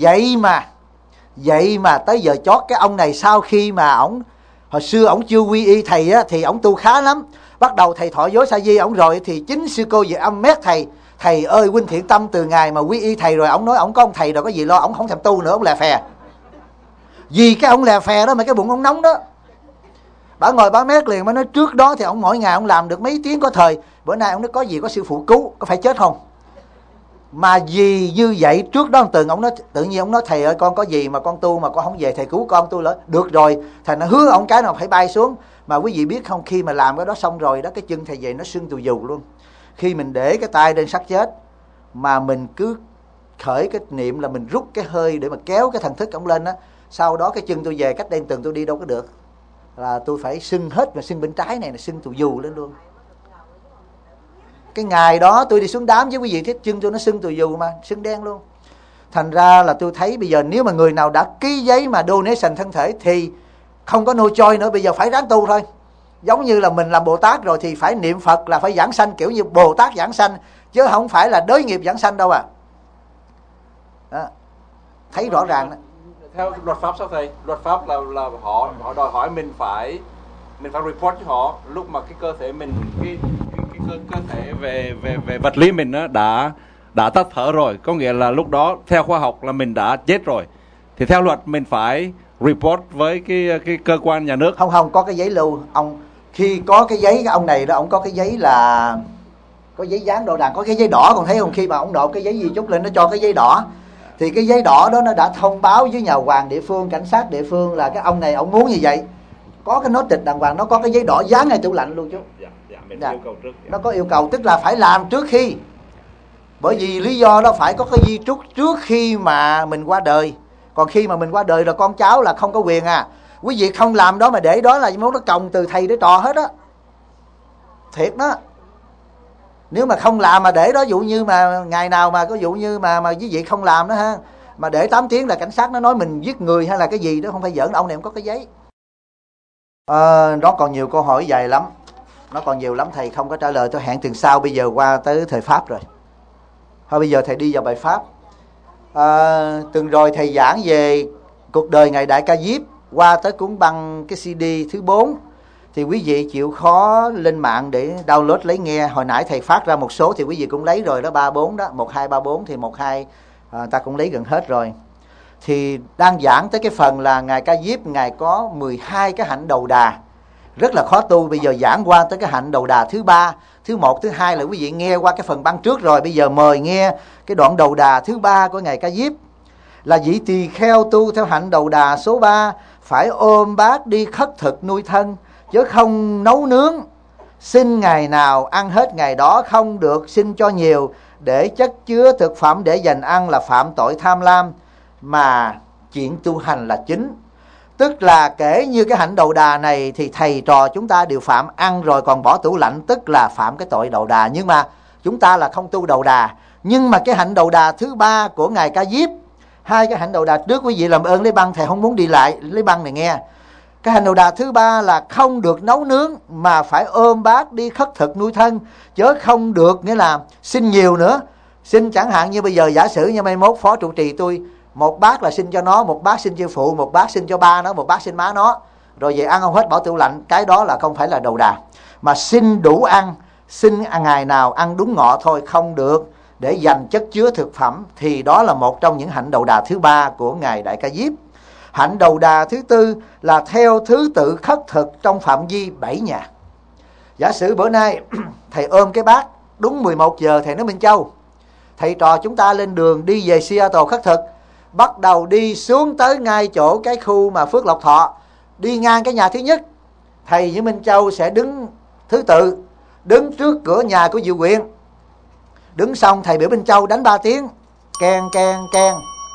Vậy mà tới giờ chót cái ông này sau khi mà ổng hồi xưa ổng chưa quy y thầy á, thì ổng tu khá lắm. Bắt đầu thầy thọ giới sa di ổng rồi thì chính sư cô về âm mét thầy ơi huynh thiện tâm, từ ngày mà quy y thầy rồi ổng nói ổng có ông thầy rồi có gì lo, ổng không thèm tu nữa, ổng lè phè. Vì cái ổng lè phè đó mà cái bụng ổng nóng đó. Bà ngồi bà mét liền, mới nói trước đó thì ổng mỗi ngày ổng làm được mấy tiếng có thời, bữa nay ổng nói có gì có sư phụ cứu, có phải chết không? Mà vì như vậy trước đó từng ổng nói, tự nhiên ổng nói thầy ơi con có gì mà con tu mà con không về thầy cứu con tu lỡ. Được rồi, thầy nó hứa ổng cái nào phải bay xuống. Mà quý vị biết không, khi mà làm cái đó xong rồi đó, cái chân thầy về nó sưng tù dù luôn. Khi mình để cái tay lên xác chết mà mình cứ khởi cái niệm là mình rút cái hơi để mà kéo cái thần thức ổng lên đó, sau đó cái chân tôi về cách đây tuần tôi đi đâu có được, là tôi phải sưng hết, và sưng bên trái này là sưng tù dù lên luôn. Cái ngày đó tôi đi xuống đám với quý vị thấy chân tôi nó sưng tù dù mà sưng đen luôn. Thành ra là tôi thấy bây giờ nếu mà người nào đã ký giấy mà donation thân thể thì không có no choice nữa, bây giờ phải ráng tu thôi. Giống như là mình làm Bồ Tát rồi thì phải niệm Phật, là phải giảng sanh kiểu như Bồ Tát giảng sanh, chứ không phải là đới nghiệp giảng sanh đâu à. Đó. Thấy rõ ràng đó. Theo luật pháp sao thầy? Luật pháp là họ đòi hỏi mình phải report cho họ lúc mà cái cơ thể mình cái cơ thể về vật lý mình đã tắt thở rồi, có nghĩa là lúc đó theo khoa học là mình đã chết rồi, thì theo luật mình phải report với cái cơ quan nhà nước. Không có cái giấy lưu. Ông khi có cái giấy, cái ông này đó, ông có cái giấy là có giấy dán đồ đạc, có cái giấy đỏ, còn thấy không, khi mà ông nộp cái giấy gì chút lên nó cho cái giấy đỏ, thì cái giấy đỏ đó nó đã thông báo với nhà hoàng địa phương, cảnh sát địa phương là cái ông này ông muốn như vậy, có cái notice đàng hoàng, nó có cái giấy đỏ dán ngay tủ lạnh luôn chú. Mình Dạ. yêu cầu trước. Nó có yêu cầu, tức là phải làm trước khi. Bởi vì lý do đó phải có cái di trúc trước khi mà mình qua đời. Còn khi mà mình qua đời rồi con cháu là không có quyền à. Quý vị không làm đó mà để đó là muốn nó còng từ thầy tới trò hết á. Thiệt đó. Nếu mà không làm mà để đó, dụ như mà ngày nào mà có dụ như mà quý vị không làm đó ha, mà để 8 tiếng là cảnh sát nó nói mình giết người hay là cái gì đó, không phải giỡn, ông này không có cái giấy. Nó còn nhiều câu hỏi dài lắm. Nó còn nhiều lắm, thầy không có trả lời, tôi hẹn tuần sau. Bây giờ qua tới thời Pháp rồi. Thôi bây giờ thầy đi vào bài Pháp. Tuần rồi thầy giảng về cuộc đời Ngài Đại Ca Diếp, qua tới cuốn băng cái CD thứ 4. Thì quý vị chịu khó lên mạng để download lấy nghe. Hồi nãy thầy phát ra một số thì quý vị cũng lấy rồi đó, 34 đó, 12, 34 thì 12 ta cũng lấy gần hết rồi. Thì đang giảng tới cái phần là Ngài Ca Diếp, Ngài có 12 cái hạnh đầu đà. Rất là khó tu. Bây giờ giảng qua tới cái hạnh đầu đà thứ 3, thứ 1, thứ 2 là quý vị nghe qua cái phần băng trước rồi. Bây giờ mời nghe cái đoạn đầu đà thứ 3 của Ngài Ca Diếp. Là vị tỳ kheo tu theo hạnh đầu đà số 3 phải ôm bát đi khất thực nuôi thân, chứ không nấu nướng. Xin ngày nào ăn hết ngày đó, không được xin cho nhiều, để chất chứa thực phẩm để dành ăn là phạm tội tham lam, mà chuyện tu hành là chính. Tức là kể như cái hạnh đầu đà này thì thầy trò chúng ta đều phạm, ăn rồi còn bỏ tủ lạnh, tức là phạm cái tội đầu đà. Nhưng mà chúng ta là không tu đầu đà. Nhưng mà cái hạnh đầu đà thứ 3 của Ngài Ca Diếp, hai cái hạnh đầu đà trước quý vị làm ơn lấy băng, thầy không muốn đi lại, lấy băng này nghe. Cái hạnh đầu đà thứ 3 là không được nấu nướng, mà phải ôm bát đi khất thực nuôi thân, chứ không được nghĩa là xin nhiều nữa. Xin chẳng hạn như bây giờ giả sử như mai mốt phó trụ trì tôi, một bát là xin cho nó, một bát xin cho phụ, một bát xin cho ba nó, một bát xin má nó, rồi về ăn không hết bỏ tủ lạnh. Cái đó là không phải là đầu đà. Mà xin đủ ăn, xin ngày nào ăn đúng ngọ thôi, không được để dành chất chứa thực phẩm, thì đó là một trong những hạnh đầu đà thứ 3 của Ngài Đại Ca Diếp. Hạnh đầu đà thứ 4 là theo thứ tự khất thực trong phạm vi 7 nhà. Giả sử bữa nay thầy ôm cái bát, đúng 11 giờ thầy nói Minh Châu, thầy trò chúng ta lên đường đi về Seattle khất thực. Bắt đầu đi xuống tới ngay chỗ cái khu mà Phước Lộc Thọ, đi ngang cái nhà thứ nhất, thầy với Minh Châu sẽ đứng thứ tự, đứng trước cửa nhà của Diệu Quyện. Đứng xong thầy biểu Minh Châu đánh 3 tiếng, keng keng keng.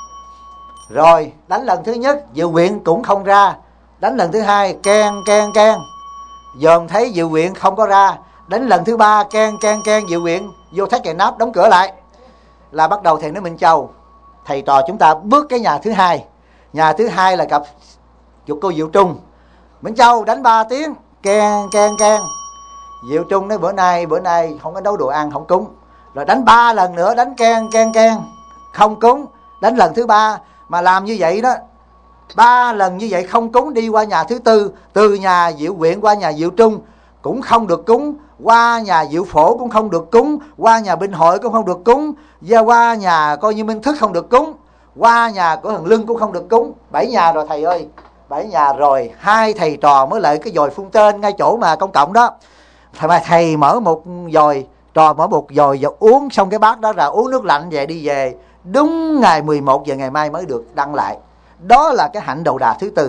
Rồi đánh lần thứ nhất, Diệu Quyện cũng không ra. Đánh lần thứ 2, keng keng keng. Dòm thấy Diệu Quyện không có ra. Đánh lần thứ 3, keng keng keng. Diệu Quyện vô thắt kèn nắp đóng cửa lại. Là bắt đầu thầy nói Minh Châu, thầy trò chúng ta bước cái nhà thứ 2. Nhà thứ 2 là cặp cô Diệu Trung. Minh Châu đánh 3 tiếng, keng keng keng. Diệu Trung nói bữa nay không có nấu đồ ăn, không cúng. Rồi đánh 3 lần nữa, đánh keng keng keng, không cúng. Đánh lần thứ 3, mà làm như vậy đó 3 lần như vậy không cúng, đi qua nhà thứ 4, từ nhà Diệu Quyện qua nhà Diệu Trung cũng không được cúng, qua nhà Diệu Phổ cũng không được cúng, qua nhà Bình Hội cũng không được cúng, và qua nhà coi như Minh Thức không được cúng, qua nhà của Hằng Lưng cũng không được cúng. 7 nhà rồi thầy ơi, 7 nhà rồi. 2 thầy trò mới lại cái dòi phun tên ngay chỗ mà công cộng đó. Thầy mở một dòi, trò mở một dòi và uống xong cái bát đó ra, uống nước lạnh về đi về. Đúng ngày 11 giờ ngày mai mới được đăng lại. Đó là cái hạnh đầu đà thứ 4.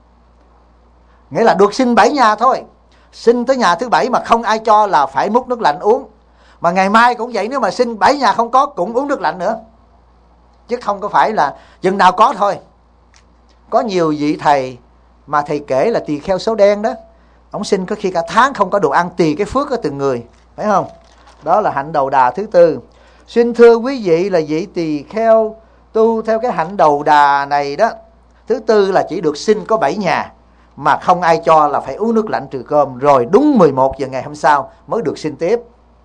Nghĩa là được xin 7 nhà thôi. Xin tới nhà thứ 7 mà không ai cho là phải múc nước lạnh uống. Mà ngày mai cũng vậy, nếu mà xin 7 nhà không có cũng uống nước lạnh nữa. Chứ không có phải là chừng nào có thôi. Có nhiều vị thầy mà thầy kể là tỳ kheo số đen đó, ông xin có khi cả tháng không có đồ ăn, tùy cái phước của từng người, phải không? Đó là hạnh đầu đà thứ 4. Xin thưa quý vị là vị tỳ kheo tu theo cái hạnh đầu đà này đó, thứ 4 là chỉ được xin có 7 nhà, mà không ai cho là phải uống nước lạnh trừ cơm, rồi đúng 11 giờ ngày hôm sau mới được xin tiếp.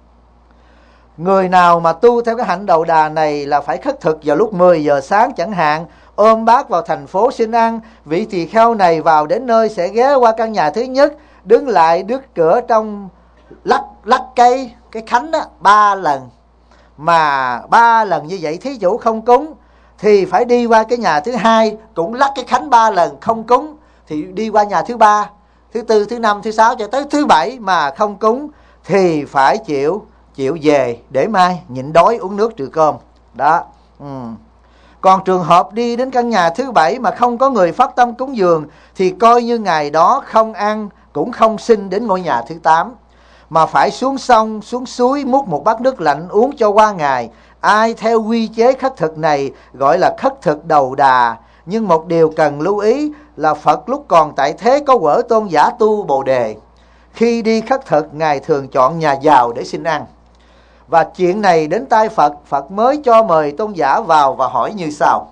Người nào mà tu theo cái hạnh đầu đà này là phải khất thực vào lúc 10 giờ sáng chẳng hạn, ôm bát vào thành phố xin ăn. Vị tỳ kheo này vào đến nơi sẽ ghé qua căn nhà thứ nhất, đứng lại đứt cửa trong lắc cái khánh đó 3 lần. Mà 3 lần như vậy thí chủ không cúng thì phải đi qua cái nhà thứ 2 cũng lắc cái khánh 3 lần không cúng, thì đi qua nhà thứ 3, thứ 4, thứ 5, thứ 6 cho tới thứ 7 mà không cúng thì phải chịu về để mai nhịn đói uống nước trừ cơm đó. Còn trường hợp đi đến căn nhà thứ 7 mà không có người phát tâm cúng dường thì coi như ngày đó không ăn cũng không xin đến ngôi nhà thứ 8, mà phải xuống sông xuống suối múc một bát nước lạnh uống cho qua ngày. Ai theo quy chế khất thực này gọi là khất thực đầu đà. Nhưng một điều cần lưu ý là Phật lúc còn tại thế có quở tôn giả tu Bồ Đề. Khi đi khất thực, Ngài thường chọn nhà giàu để xin ăn. Và chuyện này đến tai Phật, Phật mới cho mời tôn giả vào và hỏi như sau: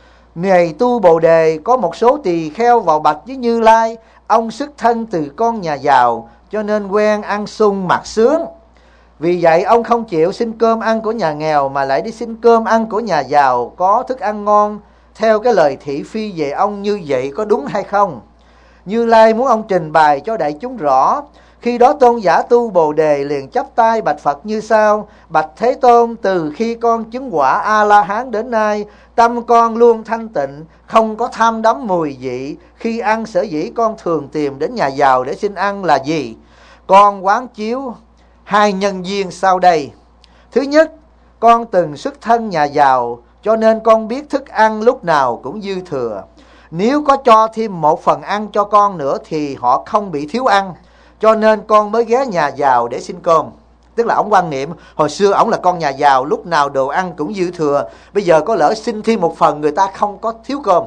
Này tu Bồ Đề, có một số tỳ kheo vào bạch với Như Lai, ông xuất thân từ con nhà giàu cho nên quen ăn sung mặc sướng. Vì vậy ông không chịu xin cơm ăn của nhà nghèo mà lại đi xin cơm ăn của nhà giàu có thức ăn ngon. Theo cái lời thị phi về ông như vậy có đúng hay không? Như Lai muốn ông trình bày cho đại chúng rõ. Khi đó tôn giả tu Bồ Đề liền chắp tay bạch Phật như sau: Bạch Thế Tôn, từ khi con chứng quả A-la-hán đến nay, tâm con luôn thanh tịnh, không có tham đắm mùi vị. Khi ăn sở dĩ con thường tìm đến nhà giàu để xin ăn là gì? Con quán chiếu hai nhân duyên sau đây. Thứ nhất, con từng xuất thân nhà giàu, cho nên con biết thức ăn lúc nào cũng dư thừa. Nếu có cho thêm một phần ăn cho con nữa thì họ không bị thiếu ăn, cho nên con mới ghé nhà giàu để xin cơm. Tức là ông quan niệm hồi xưa ông là con nhà giàu, lúc nào đồ ăn cũng dư thừa, bây giờ có lỡ xin thêm một phần người ta không có thiếu cơm.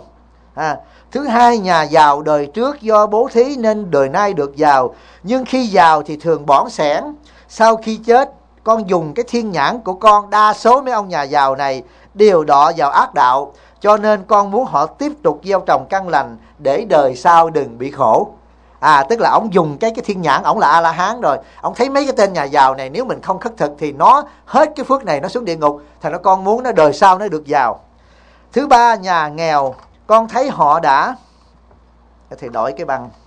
Thứ hai, nhà giàu đời trước do bố thí nên đời nay được giàu, nhưng khi giàu thì thường bỏn sẻn. Sau khi chết, con dùng cái thiên nhãn của con, đa số mấy ông nhà giàu này đều đọa vào ác đạo, cho nên con muốn họ tiếp tục gieo trồng căn lành để đời sau đừng bị khổ. Tức là ông dùng cái thiên nhãn, ông là A-la-hán rồi, ông thấy mấy cái tên nhà giàu này nếu mình không khất thực thì nó hết cái phước này nó xuống địa ngục, thành ra con muốn nó đời sau nó được giàu. Thứ ba, nhà nghèo, con thấy họ đã thì đổi cái băng